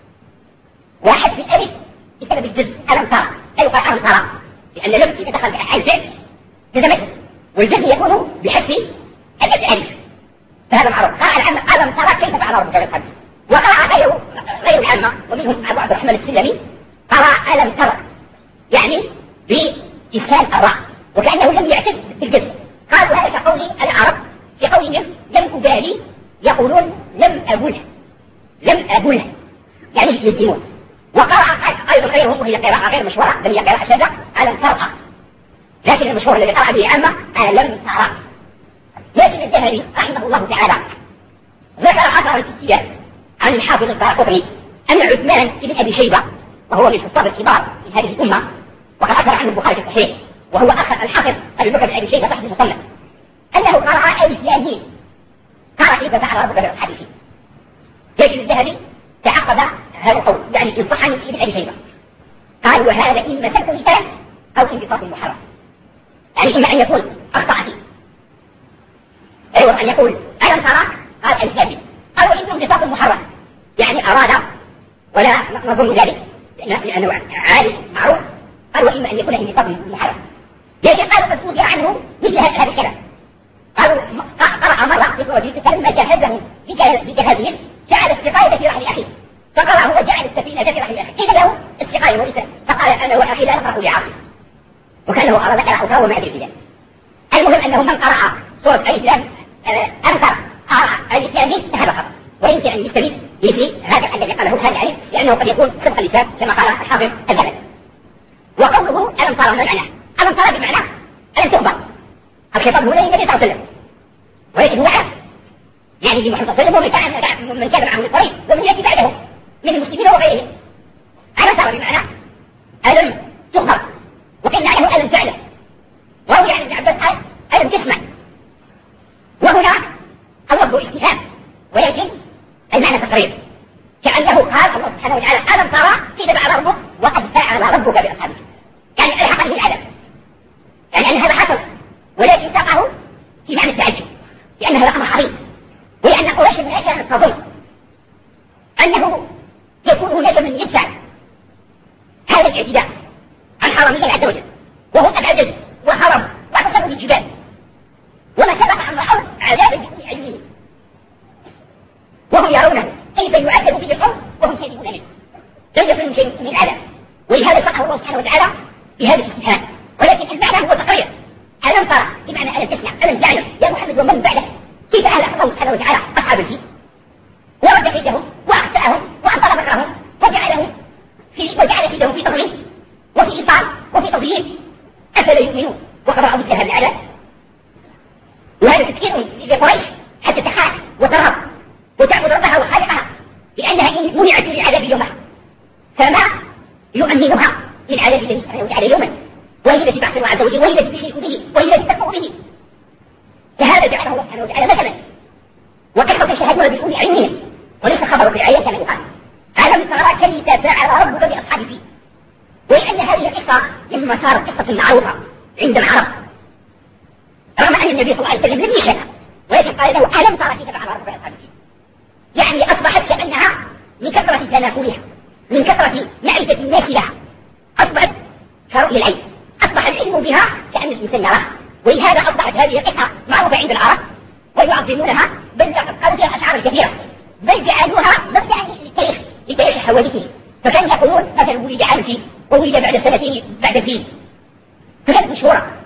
وحذف الألف بسبب الجزء. ألم ترى أي قال ألم ترى، لأن لم إذا دخل على الفعل جزمته، والجزم يكون بحذف الألف، فهذا معروف. قال العامة ألم ترى كيف فعل ربك بأصحابه، وقرأ غير غير العامة ومنهم أبو عبد الرحمن السلمي قرأ ألم ترى يعني بإسكان الراء وكأنه لم يعتد بالجزم. قالوا هذا كقول العرب في قولهم لم أبالي، يقولون لم أبله لم أبله يعني يدينون. وقرأ أيضا غيرهم وهي قراءة غير مشهورة لم هي قراءة شاذة ألم ترى، لكن المشهور الذي قرأ به عامة ألم ترى. لكن الذهبي رحمه الله تعالى ذكر أثرا في السياق عن الحافظ الدارقطني أن عثمان بن أبي شيبة وهو من الحفاظ الكبار في هذه الأمة، وقد أثر عنه البخاري في الصحيح وهو أخ الحافظ أبي بكر بن أبي شيبة صاحب المصنف، أنه قرأ ألف لام ميم قال كيف فعل ربك بأصحابه. لكن الذهبي تعقب هذا القول، يعني إن صح عن ابن أبي شيبة قال وهذا إما ترك لسان أو انبساط محرم، يعني إما أن يكون أخطأ فيه أيوة أن يقول ألم ترى قال ألف لام ميم، قال وإنه انبساط محرم يعني أراد ولا نظن ذلك لأنه عالم معروف، قال وإما أن يكون انبساط محرم. لكن قالوا قد أوذي عنه مثل هذا الكلام، قالوا قرأ مرة في سورة يوسف لما جهزهم بجهازهم جعل السقاية في رحل أخيه، فقرأه وجعل السفينة في رحل أخيه، إذا له السقاية والإسلام، فقال أنا وأخي لا نقرأ لعاصم، وكانه أراد قراءة أخرى وما أدري في ذلك. المهم أنه من قرأ سورة الإسلام أنكر قرأ الإسلام ذهب خطأ، ويمكن أن يستفيد في هذا الذي قاله هذا العلم لأنه قد يكون صدق اللسان كما قال الحافظ الذهبي. وقوله ألم ترى ما معناه؟ ألم ترى بمعنى ألم تخبر، الخطاب هنا للنبي صلى الله عليه وسلم ولكن هو عام يعني في محمد صلى الله عليه وسلم ومن كان معه من الطريق ومن يأتي بعدهم من المسلمين وغيرهم. ألم ترى بمعنى ألم تخبر، وقيل عنه ألم تعلم، وهو يعني ابن عباس قال ألم تسمع، وهنا اللفظ استفهام ولكن المعنى تقرير، كأنه قال الله سبحانه وتعالى ألم ترى كيف فعل ربك وقد فعل ربك بأصحابه، يعني ألحق به العذاب، يعني أن هذا حصل ولكن ساقه في معنى التعجب لأن هذا أمر عظيم، ولأن قريش من كانت تظن أنه يكون هناك من يدفع هذا الاعتداء عن حرم الله عز وجل، وهم أبعد وهرب واعتصموا بالجبال وما سبق عن رأوا عذابا بكل عيونهم، وهم يرونه كيف يعذب به القوم وهم سيئون منه لن يصلهم شيء من العذاب. ولهذا سقه الله سبحانه وتعالى بهذا الاستفهام، ولكن المعنى هو تقرير. ألم ترى بمعنى ألم تسمع ألم تعلم يا محمد ومن بعدك كيف أهلك الله سبحانه وتعالى أصحاب الفيل ورد كيدهم وأخطأهم وأنطر مكرهم وجعلهم في وجعل كيدهم في تضليل وفي إبطال وفي تضليل، أفلا يؤمنون وقد رأوا مثل هذا العذاب. وهذا تفكير لقريش حتى تخاف وترهب وتعبد ربها وخالقها، لأنها إن منعت من العذاب يومها فما يؤمنها من عذاب الله سبحانه وتعالى يوما، وهي التي تعصي الله عز وجل وهي التي تشرك به وهي التي تكفر به. فهذا جعله الله سبحانه وتعالى مثلا، وكيف تشاهدون بكل عينهم وليس خبر في الآية كما يقال ألم ترى كيف فعل ربك بأصحاب الفيل. ولأن هذه القصة لما صارت قصة معروفة عند العرب رغم أن النبي صلى الله عليه وسلم لم يشهدها، ولكن قال له ألم ترى كيف فعل ربك بأصحاب الفيل، يعني أصبحت كأنها من كثرة تناقلها من كثرة معرفة الناس لها أصبحت كرؤية العين، أصبح العلم بها كأن الإنسان يراها. ولهذا أصبحت هذه القصة معروفة عند العرب ويعظمونها، بل قالوا فيها أشعار كثيرة، بل جعلوها مبدأ للتاريخ لتاريخ حوادثه. فكان يقولون مثلا ولد عام فيل وولد بعد سنتين بعد فيل، فكانت مشهورة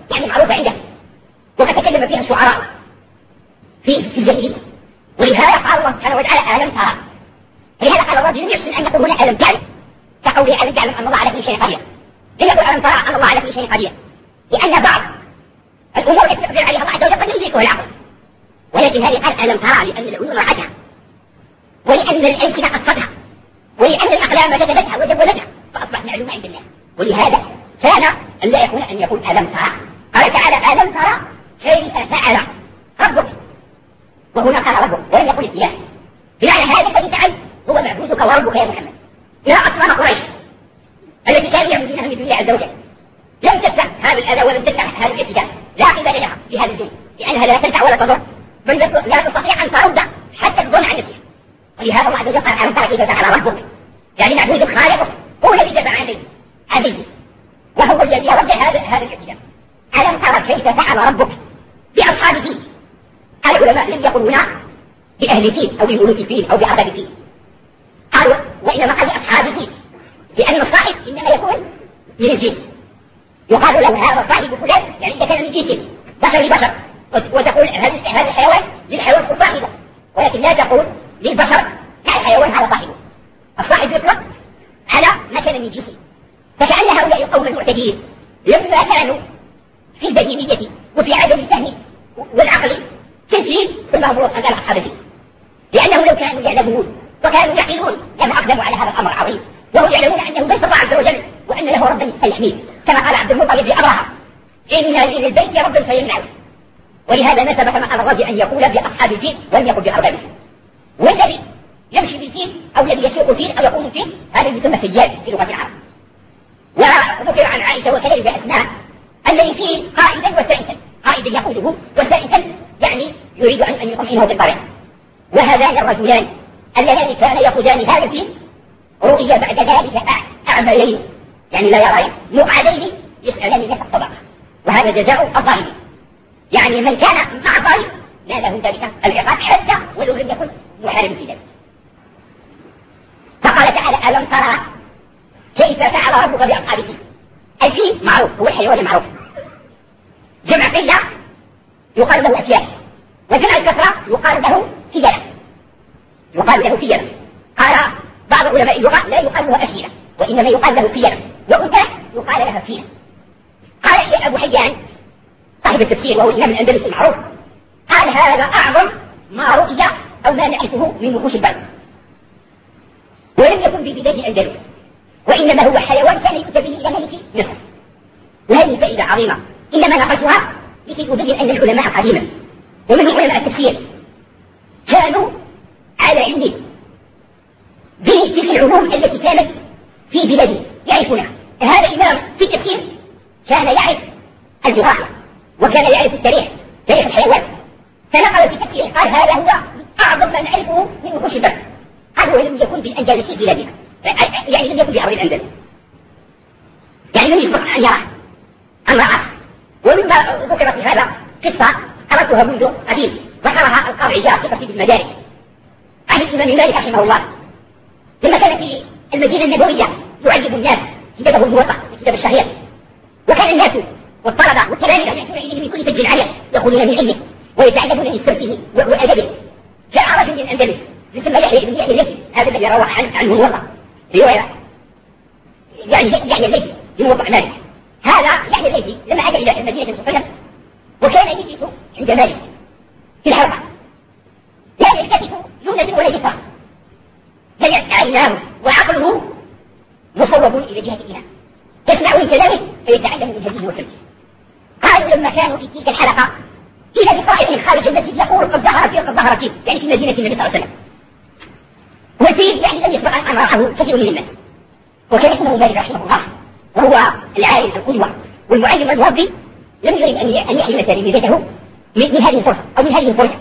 يعني معروفة عنده، وقد تكلم فيها الشعراء في في الجاهلية. ولهذا قال الله سبحانه وتعالى ألم ترى، لهذا قال الله لم يحسن أن يقول هنا ألم تعلم، كقوله ألم تعلم أن الله على كل شيء قدير. لم يقل ألم ترى أن الله على كل شيء قدير، لأن بعض الأمور التي يقدر عليها الله عز وجل قد يدركها العقل، ولكن هذه قال ألم ترى لأن العيون رأتها، ولأن الألسنة قصتها، ولأن الأقلام كتبتها وجولتها، فأصبحت معلومة عند الناس. ولهذا كان أن لا يكون أن يقول ألم ترى. قال تعالى ألم ترى كيف فعل ربك، وهنا قال ربك ولم يقل الإله، بمعنى هذا الذي فعل هو معبودك وربك يا محمد. يا أصنام قريش التي كانوا يعبدونها من دون الله عز وجل لم تدفع هذا الأذى ولم تدفع هذا الاعتداء، لا قبل لها في هذا الدين، لأنها لا تنفع ولا تضر، بل لا تستطيع أن ترد حتى تظن عن نفسها. ولهذا الله عز وجل قال ألم ترى كيف فعل ربك، يعني معبودك خالقك هو الذي دفع عنه عبده، وهو الذي رد هذا هذا الاعتداء. ألم ترى كيف فعل ربك بأصحاب فيل. العلماء لم يقولوا هنا بأهل فيل أو بملوك فيل أو بأرباب فيل، قالوا وإنما قال بأصحاب فيل، لأن الصاحب إنما يكون من الجنس، يقال له هذا صاحب فلان، يعني إذا كان من جنس بشر لبشر، وتقول هذا الحيوان للحيوان صاحبه، ولكن لا تقول للبشر كالحيوان هذا صاحبه. الصاحب يطلق على ما كان من جنسه، فكأن هؤلاء القوم المعتدين لما كانوا في البديهية وفي عدم الفهم والعقل تسليم ثم هم أن أصحاب الفيل، لأنهم لو كانوا يعلمون وكانوا يعقلون لما أقدموا على هذا الأمر العظيم، وهم يعلمون أنه ليس الله عز وجل وأن له ربا يحميه، كما قال عبد المطلب لأبرهة إن لي للبيت ربا فيمنعه. ولهذا نسب كما قال الرازي أن يقول بأصحاب الفيل ولم يقل بأربابه. والذي يمشي بالفيل أو الذي يسوق الفيل أو يقوم الفيل هذا يسمى سياد في لغة العرب. وذكر عن عائشة وكذلك أسماء أن الفيل قائدا وسائسا، قائدا يقوده وسائسا يعني يريد أن يطمئنه بالطريق. وهذان الرجلان اللذان كان يقودان هذا الفيل رؤي بعد ذلك أعمالين يعني لا يرى مقعدين يسألان نفس الطبقة، وهذا جزاء الظالمين، يعني من كان مع الظالم ناله ذلك العقاب حتى ولو لم يكن محارب في ذلك. فقال تعالى ألم ترى كيف فعل ربك بأصحاب الفيل. الفيل معروف هو الحيوان المعروف، جمع قلة يقال له أفيال، وجمع الكثرة يقال له فيلة، يقال له فيلة. قال بعض علماء اللغة لا يقال له أفيلة وإنما يقال له فيلة، وأنثى يقال لها فيلة. قال أبو حيان صاحب التفسير وهو الإمام الأندلسي المعروف قال هذا أعظم ما رؤي أو ما نعرفه من وحوش البر، ولم يكن في بلاد الأندلس، وإنما هو حيوان كان يؤتى به إلى ملك مصر. وهذه فائدة عظيمة إنما نقلتها لكي تبين أن العلماء قديما ومنهم علماء التفسير كانوا على علم بتلك العلوم التي كانت في بلاده يعرفونها. هذا الإمام في التفسير كان يعرف الجغرافيا وكان يعرف التاريخ، تاريخ الحيوان، فنقل في تفسيره قال هذا هو أعظم ما نعرفه من وحوش البر. قال ولم يكن بالأندلس في بلادنا، يعني لم يكن بأرض الأندلس، يعني لم يسبق أن يرى أن رأى. ومما ذكر في هذا قصة قرأتها منذ قديم ذكرها القاضي عياض في ترتيب المدارس عن الإمام مالك رحمه الله لما كان في المدينة النبوية يعلم الناس كتابه الموطأ الكتاب الشهير، وكان الناس والطلبة والتلاميذ يأتون إليه من كل فج عالية يأخذون من علمه ويتعلمون من سمته وأدبه. جاء رجل من الأندلس يسمى يحيى بن يحيى الليثي، هذا الذي روى عنه الموطأ رواية يعني يحيى الليثي بموطأ مالك. هذا يحيى الليثي لما أتى إلى المدينة صلى الله عليه وسلم وكان يجلس عند مالك في الحلقة لا يلتفت جملة ولا يسرى، بل عيناه وعقله مصوب إلى جهة الإله، تسمع من كلامه فيتعلم من هديه وسلمه. قالوا لما كانوا في تلك الحلقة إلى بصائح خارج المسجد يقول قد ظهر فيه قد ظهر فيه، يعني في مدينة النبي صلى الله عليه وسلم، والفيل يعني لم يسبق أن رآه كثير من الناس. وكان اسمه مالك رحمه الله وهو العالم القدوة والمعلم المربي، لم يريد أن يحرم تلاميذته من هذه الفرصة أو من هذه الفرصة.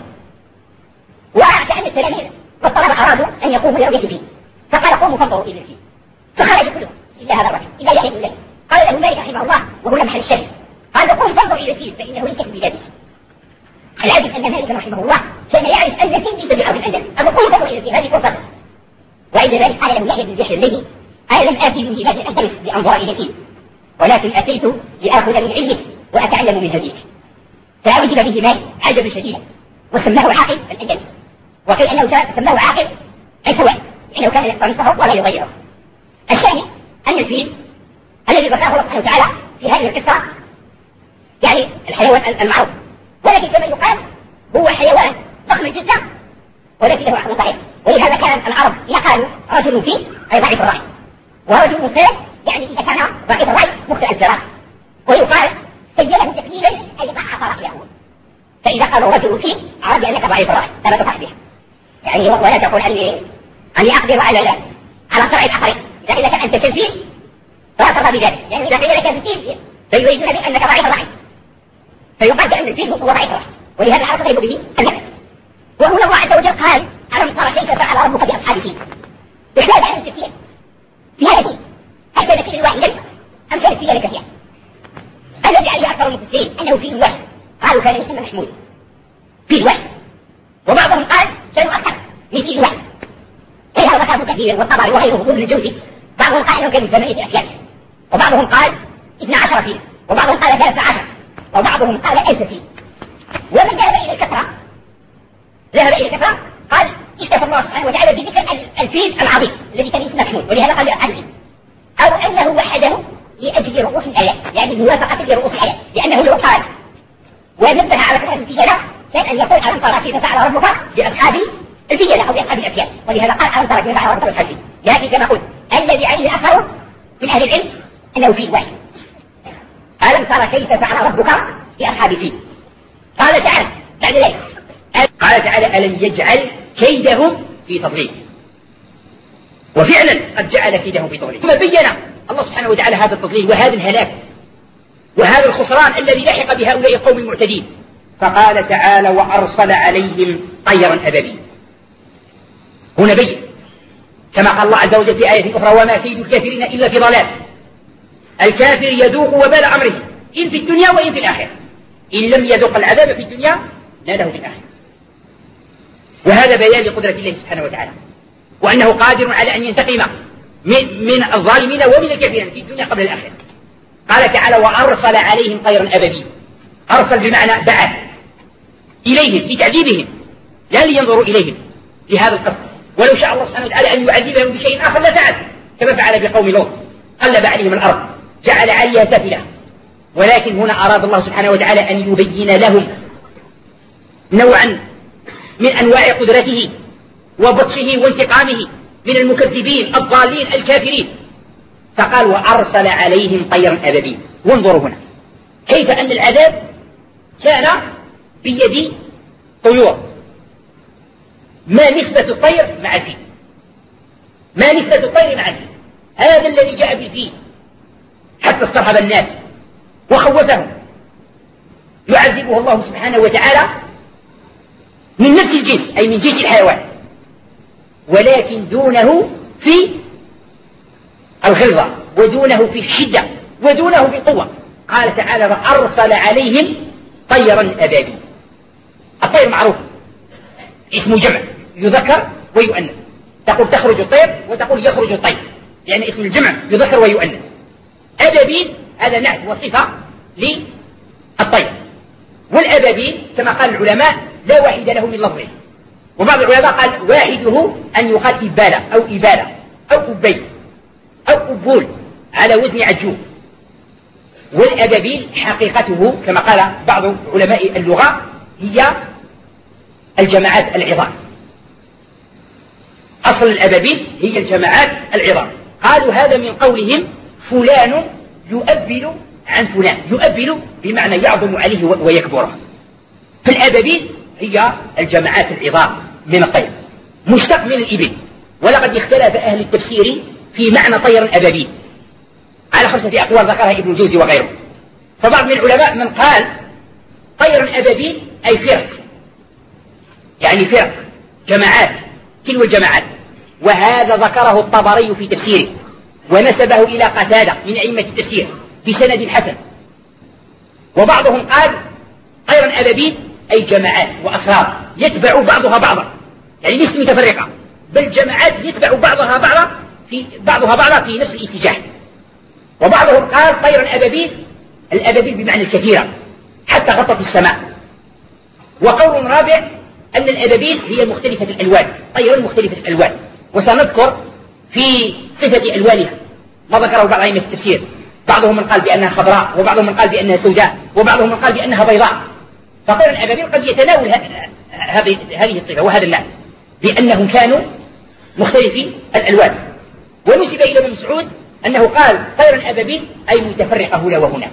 وكأن التلاميذ والطلبة أرادوا أن يقوموا لرؤية فيه، فقال قوموا فانظروا إلى الفيل، فخرج كلهم إلا هذا الرجل إلا يحيى بن الليثي. قال له مالك رحمه الله وهو محل الشهيد، قال له قوم فانظر إلى الفيل فإنه ليس في بلاده. العجب أن مالك رحمه الله كان يعرف أن الفيل ليس بأرض الأندلس، أما قوم فانظر إلى الفيل هذه فرصة. وعند ذلك قال له يحيى بن يحيى الليثي أنا لم آتي من بلاد الأندلس لأنظر إلى الفيل، ولكن أتيت لآخذ من علمه وأتعلم من هديك. فأعجب به مالك عجبا شديدا وسماه عاقل الأندلس، وقيل أنه سماه عاقل الفوائد لأنه كان ينصحه ولا يضيعه. الثاني أن الفيل الذي ذكره الله سبحانه وتعالى في هذه القصة يعني الحيوان المعروف، ولكن كما يقال هو حيوان ضخم جدا ولكن له عقل ضعيف، ولهذا كان العرب إذا قالوا رجل فيل أي ضعيف الرأي، ورجل فيل يعني إذا كان ضعيف الرأي مخطئ الفراغ، ويقال سيله تكليلا أي ضعف رأيه. فإذا قالوا رجل فيل عرف أنك ضعيف الرأي لا تفرح بها، يعني ولا تقول أني أني أقدر على على صرع الآخرين. إذا كان أنت كالفيل فلا ترضى بذلك، يعني إذا قيل لك الفيل فيريدون بك أنك ضعيف الرأي، فيقال بأن الفيل هو ضعيف الرأي، ولهذا عرف غير به النفس. وهنا الله عز وجل قال ألم ترى كيف فعل ربك بأصحاب الفيل، بإحلال عن التفكير في هذا الفيل هل كان فيل واحدا أم كان فيل كثيرا؟ الذي عليه أكثر المفسرين أنه فيل واحد، قالوا كان اسم محمود فيل واحد، وبعضهم قال كانوا أكثر من فيل واحد، كيف ذكر ابن كثير والطبري وغيره وابن الجوزي. بعضهم قال انه كانوا ثمانية أفيال، وبعضهم قال اثنا عشر فيل، وبعضهم قال ثلاثة عشر، وبعضهم قال ألف فيل. ومن ذهب إلى الكثرة ذهب إلى الكثرة قال اكتفى الله سبحانه وتعالى بذكر الفيل العظيم الذي كان اسمه محمود، ولهذا قال لأصحاب الفيل، أو أنه وحده لأجل رؤوس الآيات، يعني الموافقة لرؤوس الآيات، لأنه لو قال ونبه على كثرة الفيلة كان أن يقول ألم ترى كيف فعل ربك بأصحاب الفيلة أو بأصحاب الأفيال، ولهذا قال ألم ترى كيف فعل ربك بأصحاب الفيل. لكن كما قلت الذي عليه أكثر من أهل العلم أنه فيل واحد. ألم ترى كيف فعل ربك بأصحاب الفيل. قال تعالى بعد ذلك قال تعالى ألم يجعل كيدهم في تضليل، وفعلا قد جعل كيدهم في تضليل. ثم بين الله سبحانه وتعالى هذا التضليل وهذا الهلاك وهذا الخسران الذي لحق بهؤلاء القوم المعتدين، فقال تعالى وأرسل عليهم طيرا أبابيل. هنا بين كما قال الله عز وجل في آية أخرى وما كيد الكافرين إلا في ضلال. الكافر يذوق وبال أمره إن في الدنيا وإن في الآخرة، إن لم يذوق العذاب في الدنيا ناله في الآخرة. وهذا بيان لقدرة الله سبحانه وتعالى، وأنه قادر على أن ينتقم من, من الظالمين ومن الكافرين في الدنيا قبل الآخرة. قال تعالى وأرسل عليهم طيرا أبابيل. أرسل بمعنى بعث إليهم لتعذيبهم لا لينظروا إليهم لهذا القصد، ولو شاء الله سبحانه وتعالى أن يعذبهم بشيء آخر لفعل كما فعل بقوم لوط، قلب عليهم الأرض جعل عليها سافلة. ولكن هنا أراد الله سبحانه وتعالى أن يبين لهم نوعا من أنواع قدرته وبطشه وانتقامه من المكذبين الضالين الكافرين، فقال وأرسل عليهم طيرا أبابيل. وانظروا هنا كيف أن العذاب كان بيد طيور. ما نسبة الطير مع الفيل؟ ما نسبة الطير مع الفيل؟ هذا الذي جاء بالفيل حتى استرهب الناس وخوفهم يعذبه الله سبحانه وتعالى من نفس الجنس أي من جنس الحيوان، ولكن دونه في الغلظة ودونه في الشدة ودونه في القوة. قال تعالى وأرسل عليهم طيرا أبابيل. الطير معروف اسمه جمع يذكر ويؤنث، تقول تخرج الطير وتقول يخرج الطير، يعني اسم الجمع يذكر ويؤنث. أبابيل هذا نعت وصفة للطير، والأبابيل كما قال العلماء لا واحد له من لفظه، وبعض العلماء قال واحده أن يقال إبالة أو إبالة أو أبي أو أبول على وزن عجوب. والأبابيل حقيقته كما قال بعض علماء اللغة هي الجماعات العظام، أصل الأبابيل هي الجماعات العظام. قالوا هذا من قولهم فلان يؤبل عن فلان، يؤبل بمعنى يعظم عليه ويكبره. فالأبابيل هي الجماعات العظام من الطير مشتق من الإبل. ولقد اختلف أهل التفسير في معنى طير الأبابيل على خمسة أقوال ذكرها ابن الجوزي وغيره. فبعض من العلماء من قال طير الأبابيل أي فرق، يعني فرق جماعات تلو الجماعات، وهذا ذكره الطبري في تفسيره ونسبه إلى قتادة من أئمة التفسير بسند حسن. وبعضهم قال طير الأبابيل أي جماعات وأسرار يتبع بعضها بعضا، يعني ليست متفرقة بل جماعات يتبع بعضها بعضا في بعضها بعضا في نفس الاتجاه. وبعضهم قال طير الأبابيل الأبابيل بمعنى الكثيرة حتى غطت السماء. وقول رابع أن الأبابيل هي مختلفة الألوان، طير مختلفة الألوان، وسنذكر في صفة ألوانها ما ذكره بعض أئمة التفسير، بعضهم من قال بأنها خضراء، وبعضهم من قال بأنها سوداء، وبعضهم من قال بأنها بيضاء. فطير الأبابيل قد يتناول هذه هذه الصفة وهذا المعنى بأنهم كانوا مختلفي الألوان. ونسب إلى ابن مسعود أنه قال طير الأبابيل أي متفرقة هنا وهناك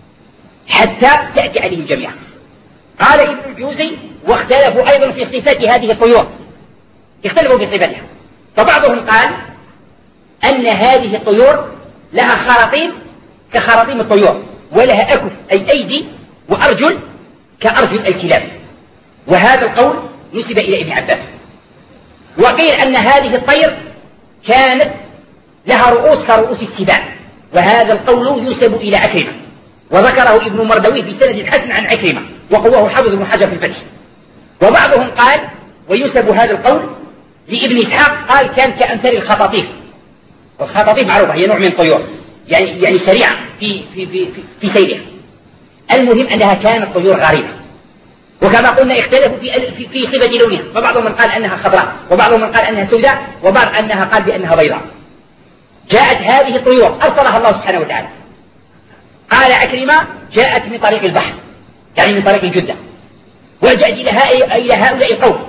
حتى تأتي عليهم جميعا. قال ابن الجوزي واختلفوا أيضا في صفات هذه الطيور، اختلفوا في صفتها، فبعضهم قال أن هذه الطيور لها خراطيم كخراطيم الطيور، ولها أكف أي أيدي، وأرجل كأرجل الكلاب، وهذا القول نسب إلى ابن عباس. وقيل أن هذه الطير كانت لها رؤوس كرؤوس السباع، وهذا القول ينسب إلى عكرمة، وذكره ابن مردويه بسند حسن عن عكرمة، وقواه حافظ بن حجر في الفتح. وبعضهم قال وينسب هذا القول لابن إسحاق، قال كان كأمثال الخطاطيف، والخطاطيف معروفة هي نوع من الطيور يعني يعني سريعة في في في في, في سيرها. المهم أنها كانت طيور غريبة، وكما قلنا اختلفوا في في, في صفة لونها، فبعضهم من قال أنها خضراء، وبعضهم من قال أنها سوداء، وبعض أنها قال بأنها بيضاء. جاءت هذه الطيور أرسلها الله سبحانه وتعالى. قال عكرمة جاءت من طريق البحر يعني من طريق جدة، وجاءت إلى هؤلاء القوم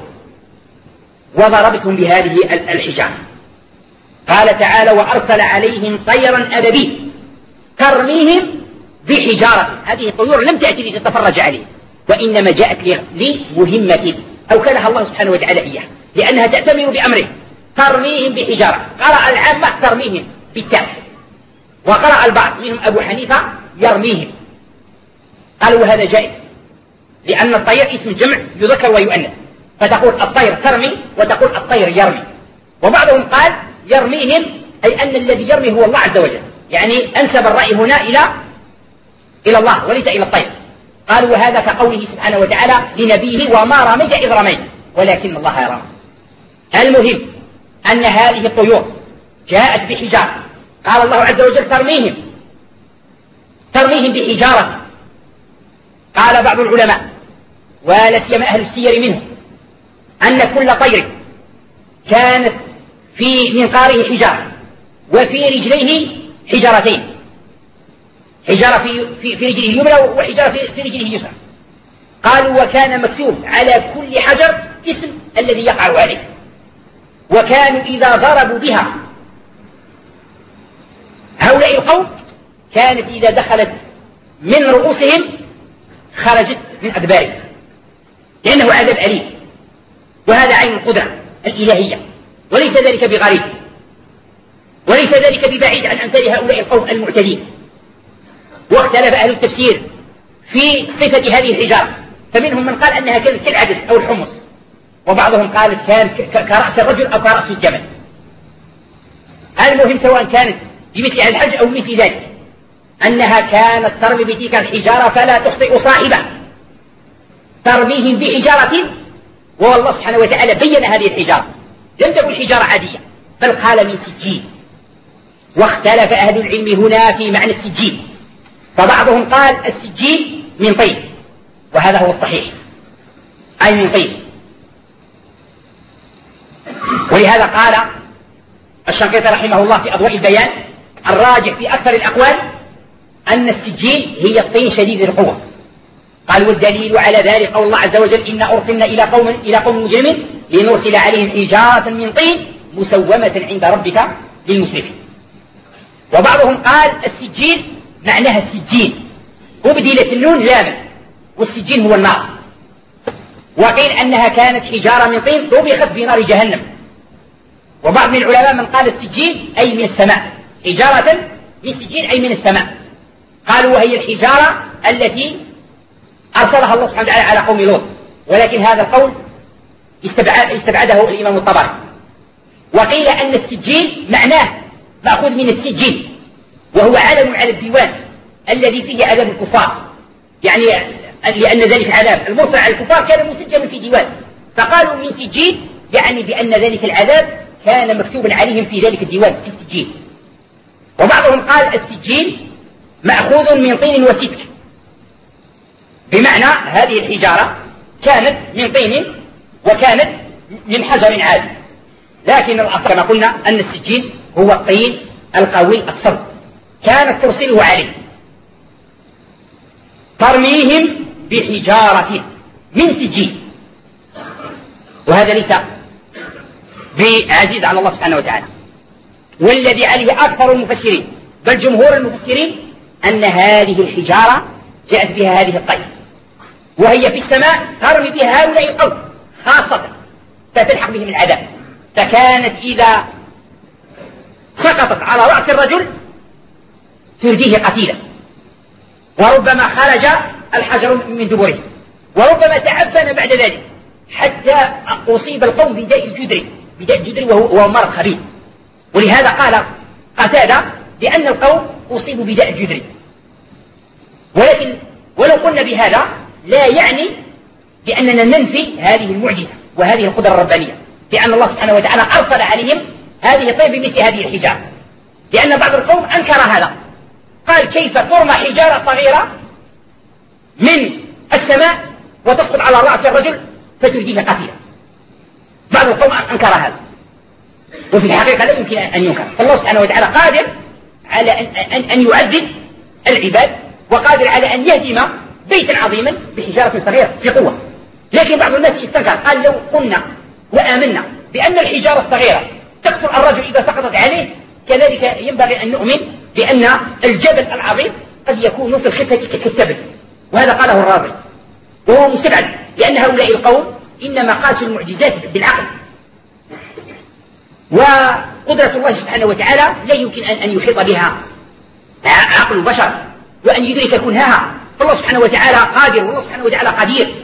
وضربتهم بهذه الحجارة. قال تعالى وأرسل عليهم طيرا أبابيل ترميهم بحجارة. هذه الطيور لم تأتي لتتفرج عليه، وإنما جاءت لمهمة أوكلها الله سبحانه وتعالى إياه، لأنها تأتمر بأمره. ترميهم بحجارة، قرأ العامة ترميهم بالتاء، وقرأ البعض منهم أبو حنيفة يرميهم. قالوا وهذا جائز، لأن الطير اسم جمع يذكر ويؤنث، فتقول الطير ترمي وتقول الطير يرمي. وبعضهم قال يرميهم أي أن الذي يرمي هو الله عز وجل، يعني أنسب الرأي هنا إلى إلى الله وليس إلى الطير. قالوا وهذا كقوله سبحانه وتعالى لنبيه وما رميت إذ رميت ولكن الله يرمي. المهم أن هذه الطيور جاءت بحجارة، قال الله عز وجل ترميهم ترميهم بحجارة. قال بعض العلماء ولا سيما أهل السير منهم أن كل طير كانت في منقاره حجارة وفي رجليه حجارتين، حجارة في, في, في رجله اليمنى وحجارة في, في رجله اليسرى. قالوا وكان مكتوب على كل حجر اسم الذي يقع عليه، وكانوا إذا ضربوا بها هؤلاء القوم كانت إذا دخلت من رؤوسهم خرجت من أدبارهم، لأنه عذاب أليم، وهذا عين القدرة الإلهية، وليس ذلك بغريب، وليس ذلك ببعيد عن أمثال هؤلاء القوم المعتدين. واختلف أهل التفسير في صفة هذه الحجارة، فمنهم من قال أنها كانت كالعدس أو الحمص، وبعضهم قال كان كرأس الرجل أو كرأس الجمل. المهم سواء كانت بمثل الحج أو مثل ذلك أنها كانت ترمي بتلك الحجارة فلا تخطئ صاحبها، ترميهم بحجارة. والله سبحانه وتعالى بين هذه الحجارة لم تكن حجارة عادية، بل قال من سجيل. واختلف أهل العلم هنا في معنى السجيل، فبعضهم قال السجيل من طين، وهذا هو الصحيح أي من طين. ولهذا قال الشنقيطي رحمه الله في أضواء البيان الراجح في أكثر الأقوال أن السجيل هي الطين شديد القوة. قال والدليل على ذلك قول الله عز وجل إنا أرسلنا إلى قوم إلى قوم مجرمين لنرسل عليهم حجارة من طين مسومة عند ربك للمسرفين. وبعضهم قال السجيل معناها السجين، وبدلت النون لاما، والسجين هو النار. وقيل أنها كانت حجارة من طين طبخت في نار جهنم. وبعض من العلماء من قال السجين أي من السماء، حجارة من سجين أي من السماء. قالوا وهي الحجارة التي أرسلها الله سبحانه وتعالى على قوم لوط، ولكن هذا القول استبعد استبعده الإمام الطبري. وقيل أن السجين معناه مأخوذ من السجين، وهو علم على الديوان الذي فيه عذاب الكفار، يعني لأن ذلك عذاب المرسل على الكفار كان مسجلا في ديوان، فقالوا من سجين يعني بأن ذلك العذاب كان مكتوبا عليهم في ذلك الديوان في السجين. وبعضهم قال السجين مأخوذ من طين وسك، بمعنى هذه الحجارة كانت من طين وكانت من حجر عادي، لكن الأصل كما قلنا أن السجين هو الطين القوي الصلب، كانت ترسله عليه ترميهم بحجارة من سجين. وهذا ليس بعزيز على الله سبحانه وتعالى، والذي عليه أكثر المفسرين بل جمهور المفسرين أن هذه الحجارة جاءت بها هذه الطير وهي في السماء ترمي بها هؤلاء القوم خاصة فتلحق بهم العذاب، فكانت إذا سقطت على رأس الرجل ترديه قتيلا، وربما خرج الحجر من دبره، وربما تعفن بعد ذلك حتى أصيب القوم بداء الجدري، بداء الجدري وهو مرض خبيث. ولهذا قال قتادة بأن القوم أصيبوا بداء الجدري. ولكن ولو قلنا بهذا لا يعني بأننا ننفي هذه المعجزة وهذه القدرة الربانية، لأن الله سبحانه وتعالى أرسل عليهم هذه الطير بمثل هذه الحجارة، لأن بعض القوم أنكر هذا، قال كيف ترمى حجارة صغيرة من السماء وتسقط على رأس الرجل فترديه قتيلا. بعض القوم أنكر هذا، وفي الحقيقة لا يمكن أن ينكر، فالله سبحانه وتعالى قادر على أن, أن يعذب العباد، وقادر على أن يهدم بيتا عظيما بحجارة صغيرة في قوة. لكن بعض الناس استنكر، قال لو قلنا وآمنا بأن الحجارة الصغيرة تقتل الرجل إذا سقطت عليه، كذلك ينبغي أن نؤمن بأن الجبل العظيم قد يكون في الخفة كالتبل. وهذا قاله الرازي وهو مستبعد، لأن هؤلاء القوم إنما قاسوا المعجزات بالعقل، وقدرة الله سبحانه وتعالى لا يمكن أن يحيط بها عقل البشر وأن يدرك كنهاها، فالله سبحانه وتعالى قادر والله سبحانه وتعالى قدير.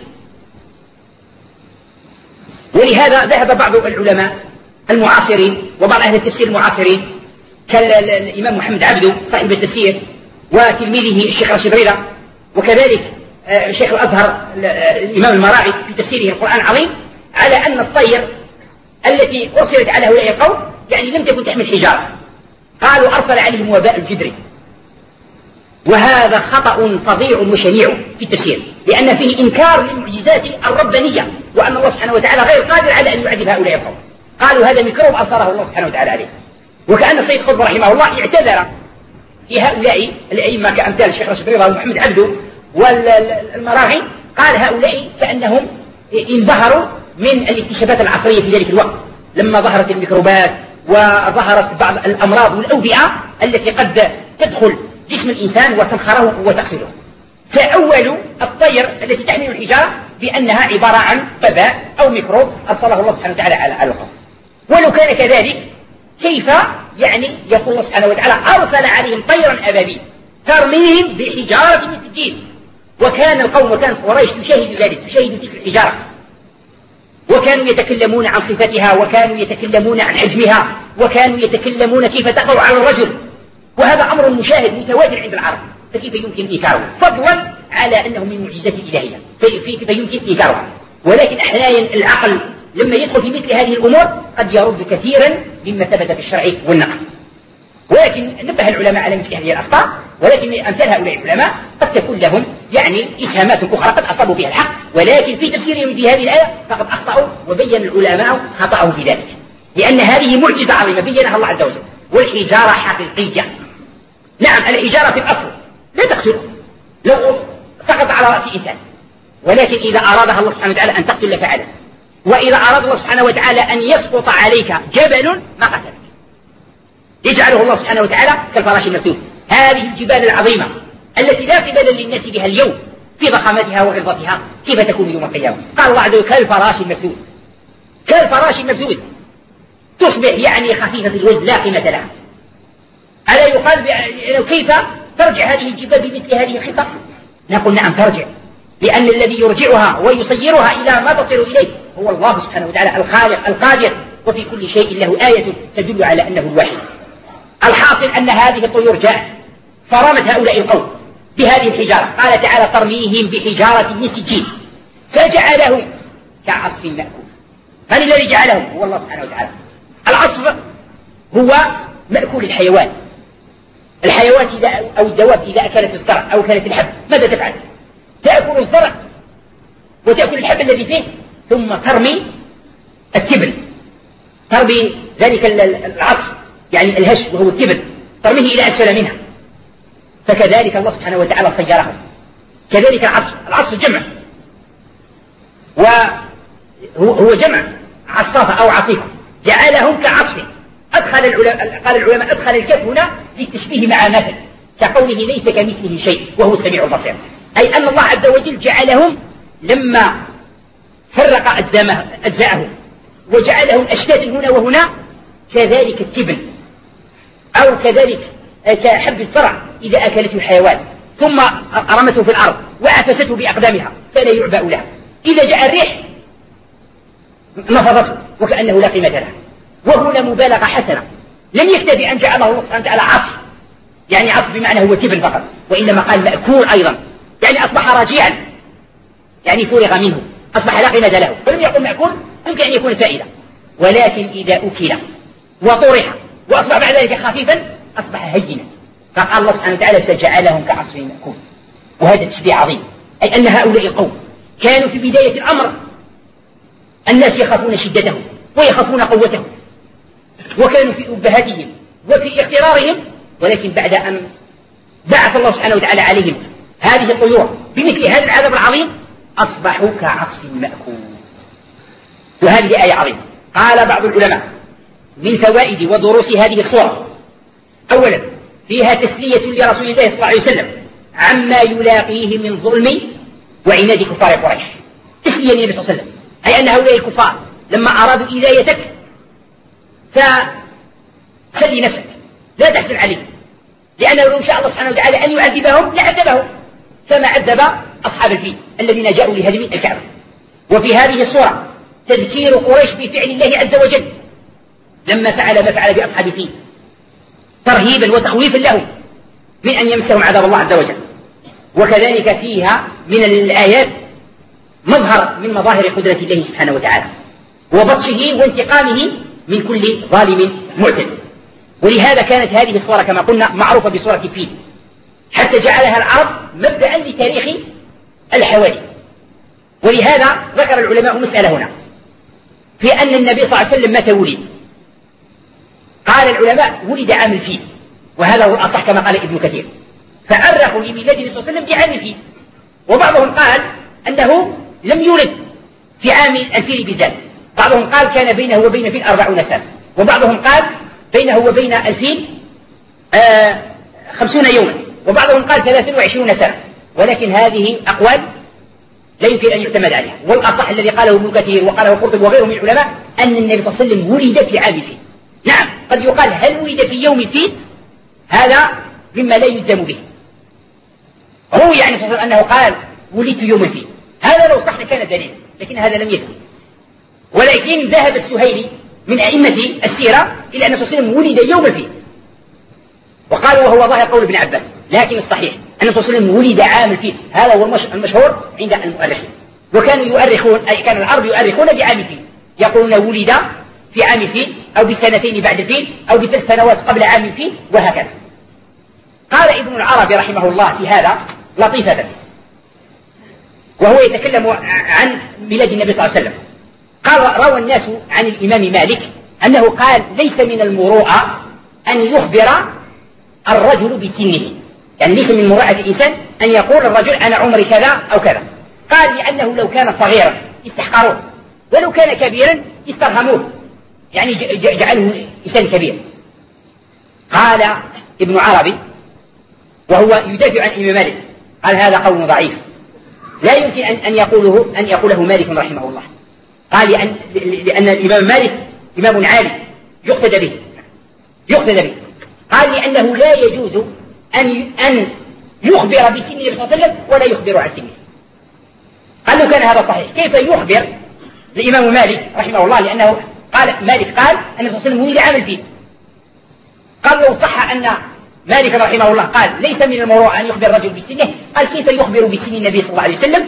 ولهذا ذهب بعض العلماء المعاصرين وبعض أهل التفسير المعاصرين كالإمام محمد عبده صاحب التفسير وتلميذه الشيخ رشيد رضا، وكذلك شيخ الأزهر الإمام المراغي في تفسيره القرآن العظيم، على أن الطير التي أرسلت على هؤلاء القوم يعني لم تكن تحمل حجارة، قالوا أرسل عليهم وباء الجدري. وهذا خطأ فظيع وشنيع في التفسير، لأن فيه إنكار للمعجزات الربانية، وأن الله سبحانه وتعالى غير قادر على أن يعذب هؤلاء القوم. قالوا هذا ميكروب أرسله الله سبحانه وتعالى عليه. وكأن السيد خضر رحمه الله اعتذر في هؤلاء الأئمة كأمثال الشيخ رشيد رضا ومحمد عبده والمراغي، قال هؤلاء كأنهم انبهروا من الاكتشافات العصرية في ذلك الوقت، لما ظهرت الميكروبات وظهرت بعض الأمراض والأوبئة التي قد تدخل جسم الإنسان وتنخره وتقتله، فأولوا الطير التي تحمل الحجارة بأنها عبارة عن وباء أو ميكروب أرسله الله سبحانه وتعالى على القوم. ولو كان كذلك كيف يعني يقول الله سبحانه وتعالى أرسل عليهم طيرا أبابيل ترميهم بحجارة من سجيل، وكان القوم وكانت قريش تشاهد ذلك، تشاهد تلك الحجارة، وكانوا يتكلمون عن صفتها، وكانوا يتكلمون عن حجمها، وكانوا يتكلمون كيف تقع على الرجل، وهذا أمر مشاهد متواتر عند العرب، فكيف يمكن إنكاره؟ فضلا على أنه من معجزات الإلهية فكيف يمكن إنكارها. ولكن أحيانا العقل لما يدخل في مثل هذه الأمور قد يرد كثيرا مما ثبت في الشرع والنقل. ولكن نبه العلماء على مثل هذه الأخطاء، ولكن أمثال هؤلاء العلماء قد تكون لهم يعني إسهامات أخرى قد أصابوا بها الحق، ولكن في تفسيرهم في هذه الآية فقد أخطأوا وبين العلماء خطأهم في ذلك، لأن هذه معجزة عظيمة بينها الله عز وجل، والحجارة حقيقية. نعم الحجارة في الأصل لا تقتل لو سقط على رأس إنسان، ولكن إذا أرادها الله سبحانه وتعالى أن تقتل لفعله، وإذا أراد الله سبحانه وتعالى أن يسقط عليك جبل ما قتلك، يجعله الله سبحانه وتعالى كالفراش المبثوث. هذه الجبال العظيمة التي لا قبل للناس بها اليوم في ضخامتها وغلظتها كيف تكون يوم القيامة؟ قال الله عز وجل كالفراش المبثوث، كالفراش المبثوث، تصبح يعني خفيفة الوزن لا قيمة لها. ألا يقال كيف ترجع هذه الجبال بمثل هذه الخطة؟ نقول نعم ترجع، لأن الذي يرجعها ويصيرها إلى ما تصير إليه هو الله سبحانه وتعالى الخالق القادر، وفي كل شيء له آية تدل على أنه الواحد. الحاصل أن هذه الطيور جاءت فرمت هؤلاء القوم بهذه الحجارة، قال تعالى ترميهم بحجارة من سجيل فجعلهم كعصف مأكول. من الذي جعلهم؟ هو الله سبحانه وتعالى. العصف هو مأكول الحيوان، الحيوان إذا أو الدواب إذا أكلت الزرع أو أكلت الحب ماذا تفعل؟ تأكل الزرع وتأكل الحب الذي فيه ثم ترمي التبن، ترمي ذلك العصف يعني الهش وهو التبن، ترميه إلى أسفل منها. فكذلك الله سبحانه وتعالى صيرهم، كذلك العصف، العصف جمع وهو جمع عصافة أو عصيفة، جعلهم كعصف. أدخل العلماء قال العلماء أدخل الكف هنا للتشبيه مع مثل، كقوله ليس كمثله شيء وهو السميع البصير، أي أن الله عز وجل جعلهم لما فرق أجزاءهم وجعلهم أشتاتا هنا وهنا كذلك التبن أو كذلك كحب الزرع إذا أكلته الحيوان ثم رمته في الأرض وعفسته بأقدامها فلا يعبأ له، إذا جاء الريح نفضته وكأنه لا قيمة له. وهنا مبالغة حسنة، لم يكتفي أن جعله الله سبحانه وتعالى عصف، يعني عصف بمعنى هو تبن فقط، وإنما قال مأكول أيضا، يعني أصبح رجيعا، يعني فرغ منه، أصبح لا قيمة له. فلم يقل مأكول، يمكن أن يكون فائدة، ولكن إذا أكل وطرح وأصبح بعد ذلك خفيفا أصبح هينا، فقال الله سبحانه وتعالى فجعلهم كعصف مأكول. وهذا تشبيه عظيم، أي أن هؤلاء القوم كانوا في بداية الأمر الناس يخافون شدته ويخافون قوته، وكانوا في أبهاتهم وفي اغترارهم، ولكن بعد أن بعث الله سبحانه وتعالى عليهم هذه الطيور بمثل هذا العذاب العظيم أصبحوا كعصف مأكول. وهذه آية عظيمة. قال بعض العلماء من فوائد ودروس هذه السورة: أولا فيها تسلية لرسول الله صلى الله عليه وسلم عما يلاقيه من ظلم وعناد كفار قريش، تسلية للنبي صلى الله عليه وسلم، أي أن هؤلاء الكفار لما أرادوا إذايتك فسلي نفسك لا تحزن عليه، لأنه لو شاء الله سبحانه وتعالى أن يعذبهم لعذبهم، فما عذب أصحاب الفيل الذين جاءوا لهدم الكعبة. وفي هذه السورة تذكير قريش بفعل الله عز وجل لما فعل ما فعل بأصحاب الفيل، ترهيبا وتخويفا لهم من أن يمسهم عذاب الله عز وجل. وكذلك فيها من الآيات مظهر من مظاهر قدرة الله سبحانه وتعالى وبطشه وانتقامه من كل ظالم معتد. ولهذا كانت هذه السورة كما قلنا معروفة بسورة الفيل، حتى جعلها العرب مبدأ لتاريخ الحوادث. ولهذا ذكر العلماء مسألة هنا في أن النبي صلى الله عليه وسلم متى ولد. قال العلماء ولد عام الفيل، وهذا هو الأصح كما قال ابن كثير، فأرخوا لميلاد النبي صلى الله عليه وسلم بعام الفيل. وبعضهم قال أنه لم يولد في عام الفيل بالذات، بعضهم قال كان بينه وبين الفيل أربعون سنة، وبعضهم قال بينه وبين الفيل آه خمسون يوما، وبعضهم قال ثلاثة وعشرون سنة. ولكن هذه أقوال لا يمكن أن يعتمد عليها، والأصح الذي قاله ابن كثير وقاله القرطبي وغيره من العلماء أن النبي صلى الله عليه وسلم ولد في عام الفيل. نعم قد يقال هل ولد في يوم الفيل، هذا مما لا يلزم به. هو يعني صلى الله عليه وسلم أنه قال ولدت يوم الفيل، هذا لو صح كان دليل، لكن هذا لم يثبت. ولكن ذهب السهيلي من أئمة السيرة إلى أن صلى الله عليه وسلم ولد يوم الفيل، وقال وهو ظاهر قول ابن عباس، لكن الصحيح أن صلى الله عليه وسلم ولد عام الفيل، هذا هو المشهور عند المؤرخين. وكانوا يؤرخون، أي كان العرب يؤرخون بعام الفيل، يقولون ولد في عام الفيل أو بسنتين بعد الفيل أو بثلاث سنوات قبل عام الفيل وهكذا. قال ابن العربي رحمه الله في هذا لطيفة، وهو يتكلم عن ميلاد النبي صلى الله عليه وسلم. قال روى الناس عن الإمام مالك أنه قال ليس من المروءة أن يخبر الرجل بسنه، يعني ليس من مروءة الإنسان أن يقول الرجل أنا عمري كذا أو كذا. قال لأنه لو كان صغيرا استحقروه، ولو كان كبيرا استرهموه، يعني جعله إنسان كبير. قال ابن عربي وهو يدافع عن الإمام مالك، قال هذا قول ضعيف لا يمكن أن يقوله أن يقوله مالك رحمه الله. قال لأن, لأن الإمام مالك إمام عالي يقتدى به يقتدى به قال لأنه لا يجوز أن أن يخبر بسن النبي صلى الله عليه وسلم ولا يخبر عن سنه. قال له كان هذا صحيح، كيف يخبر الإمام مالك رحمه الله؟ لأنه قال مالك قال أن النبي صلى الله عليه وسلم ولد عام الفيل. قال لو صح أن مالك رحمه الله قال ليس من المروءة أن يخبر الرجل بسنه، قال كيف يخبر بسن النبي صلى الله عليه وسلم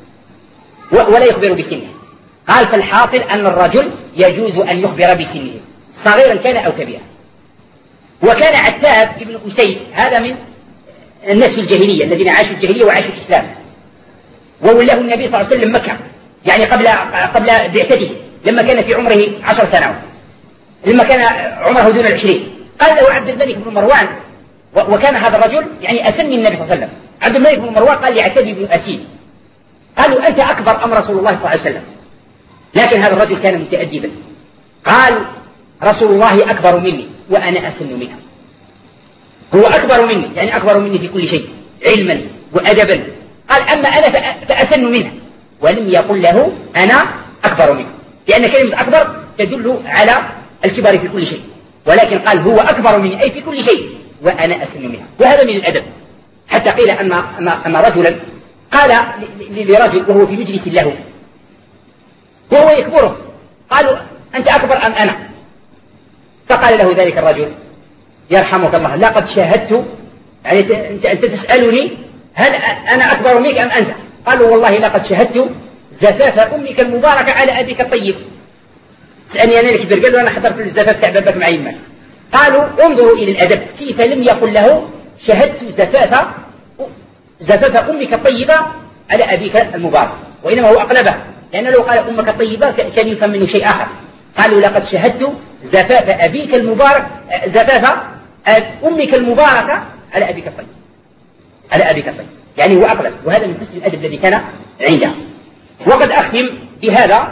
ولا يخبر بسنه؟ قال فالحاصل أن الرجل يجوز أن يخبر بسنه صغيرا كان أو كبيرا. وكان عتاب بن أسيد هذا من الناس في الجاهلية الذين عاشوا الجاهلية وعاشوا الإسلام، وولاه النبي صلى الله عليه وسلم مكة يعني قبل قبل بعثته لما كان في عمره عشر سنوات، لما كان عمره دون العشرين. قال له عبد الملك بن مروان، وكان هذا الرجل يعني أسن النبي صلى الله عليه وسلم. عبد الملك بن مروان قال لعتاب بن أسيد، قالوا أنت أكبر أم رسول الله صلى الله عليه وسلم؟ لكن هذا الرجل كان متأدبا، قال رسول الله أكبر مني وأنا أسن منه. هو أكبر مني يعني أكبر مني في كل شيء علما وأدبا، قال أما أنا فأسن منه، ولم يقل له أنا أكبر منه، لأن كلمة أكبر تدل على الكبر في كل شيء، ولكن قال هو أكبر مني أي في كل شيء وأنا أسن منه، وهذا من الأدب. حتى قيل أن أن رجلا قال لرجل وهو في مجلس له وهو يكبره، قالوا أنت أكبر أم أنا؟ فقال له ذلك الرجل يرحمك الله لقد شاهدت، يعني أنت تسألني هل أنا أكبر منك أم أنت؟ قالوا والله لقد شاهدت زفاف أمك المباركة على أبيك الطيب. سألني أنا الكبير، قال له أنا حضرت الزفاف تاع بابك مع يمك. قالوا انظروا إلى الأدب كيف لم يقل له شهدت زفاف زفاف أمك الطيبة على أبيك المبارك، وإنما هو أقلبه، لأنه لو قال أمك الطيبة كان يفهم منه شيء آخر. قالوا لقد شهدت زفاف أبيك المبارك زفاف أمك المباركة على أبيك الطيب على أبيك الطيب، يعني هو أقلب، وهذا من حسن الأدب الذي كان عنده. وقد أختم بهذا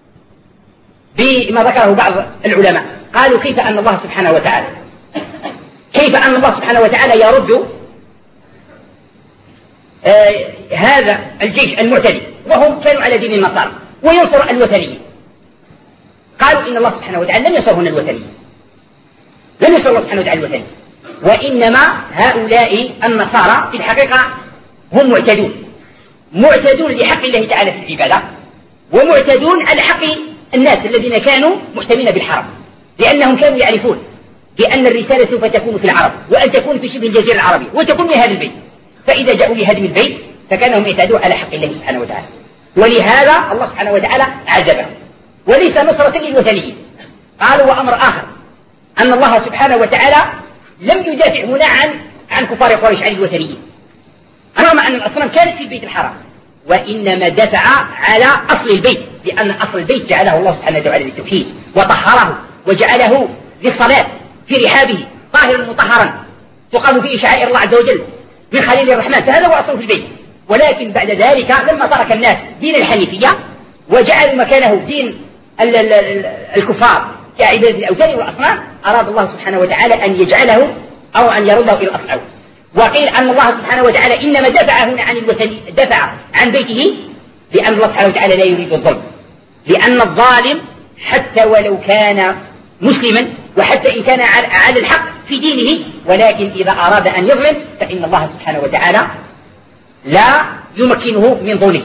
بما ذكره بعض العلماء، قالوا كيف أن الله سبحانه وتعالى كيف أن الله سبحانه وتعالى يرد آه هذا الجيش المعتدي وهم كانوا على دين النصارى وينصر الوثنيين. قالوا إن الله سبحانه وتعالى لم ينصر هنا الوثنيين، لم ينصر الله سبحانه وتعالى الوثنيين، وإنما هؤلاء النصارى في الحقيقة هم معتدون معتدون لحق الله تعالى في العبادة، ومعتدون على حق الناس الذين كانوا مهتمين بالحرم، لأنهم كانوا يعرفون بأن الرسالة سوف تكون في العرب، وأن تكون في شبه الجزيرة العربية، وتكون من هذا البيت، فإذا جاءوا لهدم البيت فكانهم يعتادون على حق الله سبحانه وتعالى، ولهذا الله سبحانه وتعالى عذبهم، وليس نصرة للوثنيين. قالوا وأمر آخر أن الله سبحانه وتعالى لم يدافع هنا عن عن كفار قريش عن الوثنيين، رغم أن الأصنام كانت في البيت الحرام، وإنما دفع على أصل البيت، لأن أصل البيت جعله الله سبحانه وتعالى للتوحيد وطهره وجعله للصلاة في رحابه طاهرا مطهرا تقام فيه شعائر الله عز وجل من خليل الرحمن، فهذا هو أصل في البيت. ولكن بعد ذلك لما ترك الناس دين الحنيفية وجعلوا مكانه دين الكفار كعبادة الأوثان والأصنام، أراد الله سبحانه وتعالى أن يجعله أو أن يرده إلى الأصل الأول. وقيل أن الله سبحانه وتعالى إنما دفع هنا عن الوثني دفع عن بيته لأن الله سبحانه وتعالى لا يريد الظلم، لأن الظالم حتى ولو كان مسلما وحتى إن كان على الحق في دينه، ولكن إذا أراد أن يظلم فإن الله سبحانه وتعالى لا يمكنه من ظلمه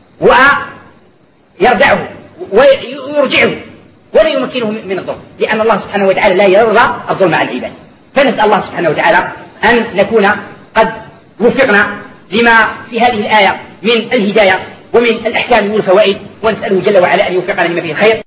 ويردعه ويرجعه ولا يمكنه من الظلم، لأن الله سبحانه وتعالى لا يرضى الظلم على العباد. فنسأل الله سبحانه وتعالى أن نكون قد وفقنا لما في هذه الآية من الهداية ومن الأحكام والفوائد، ونسأله جل وعلا أن يوفقنا لما فيه الخير.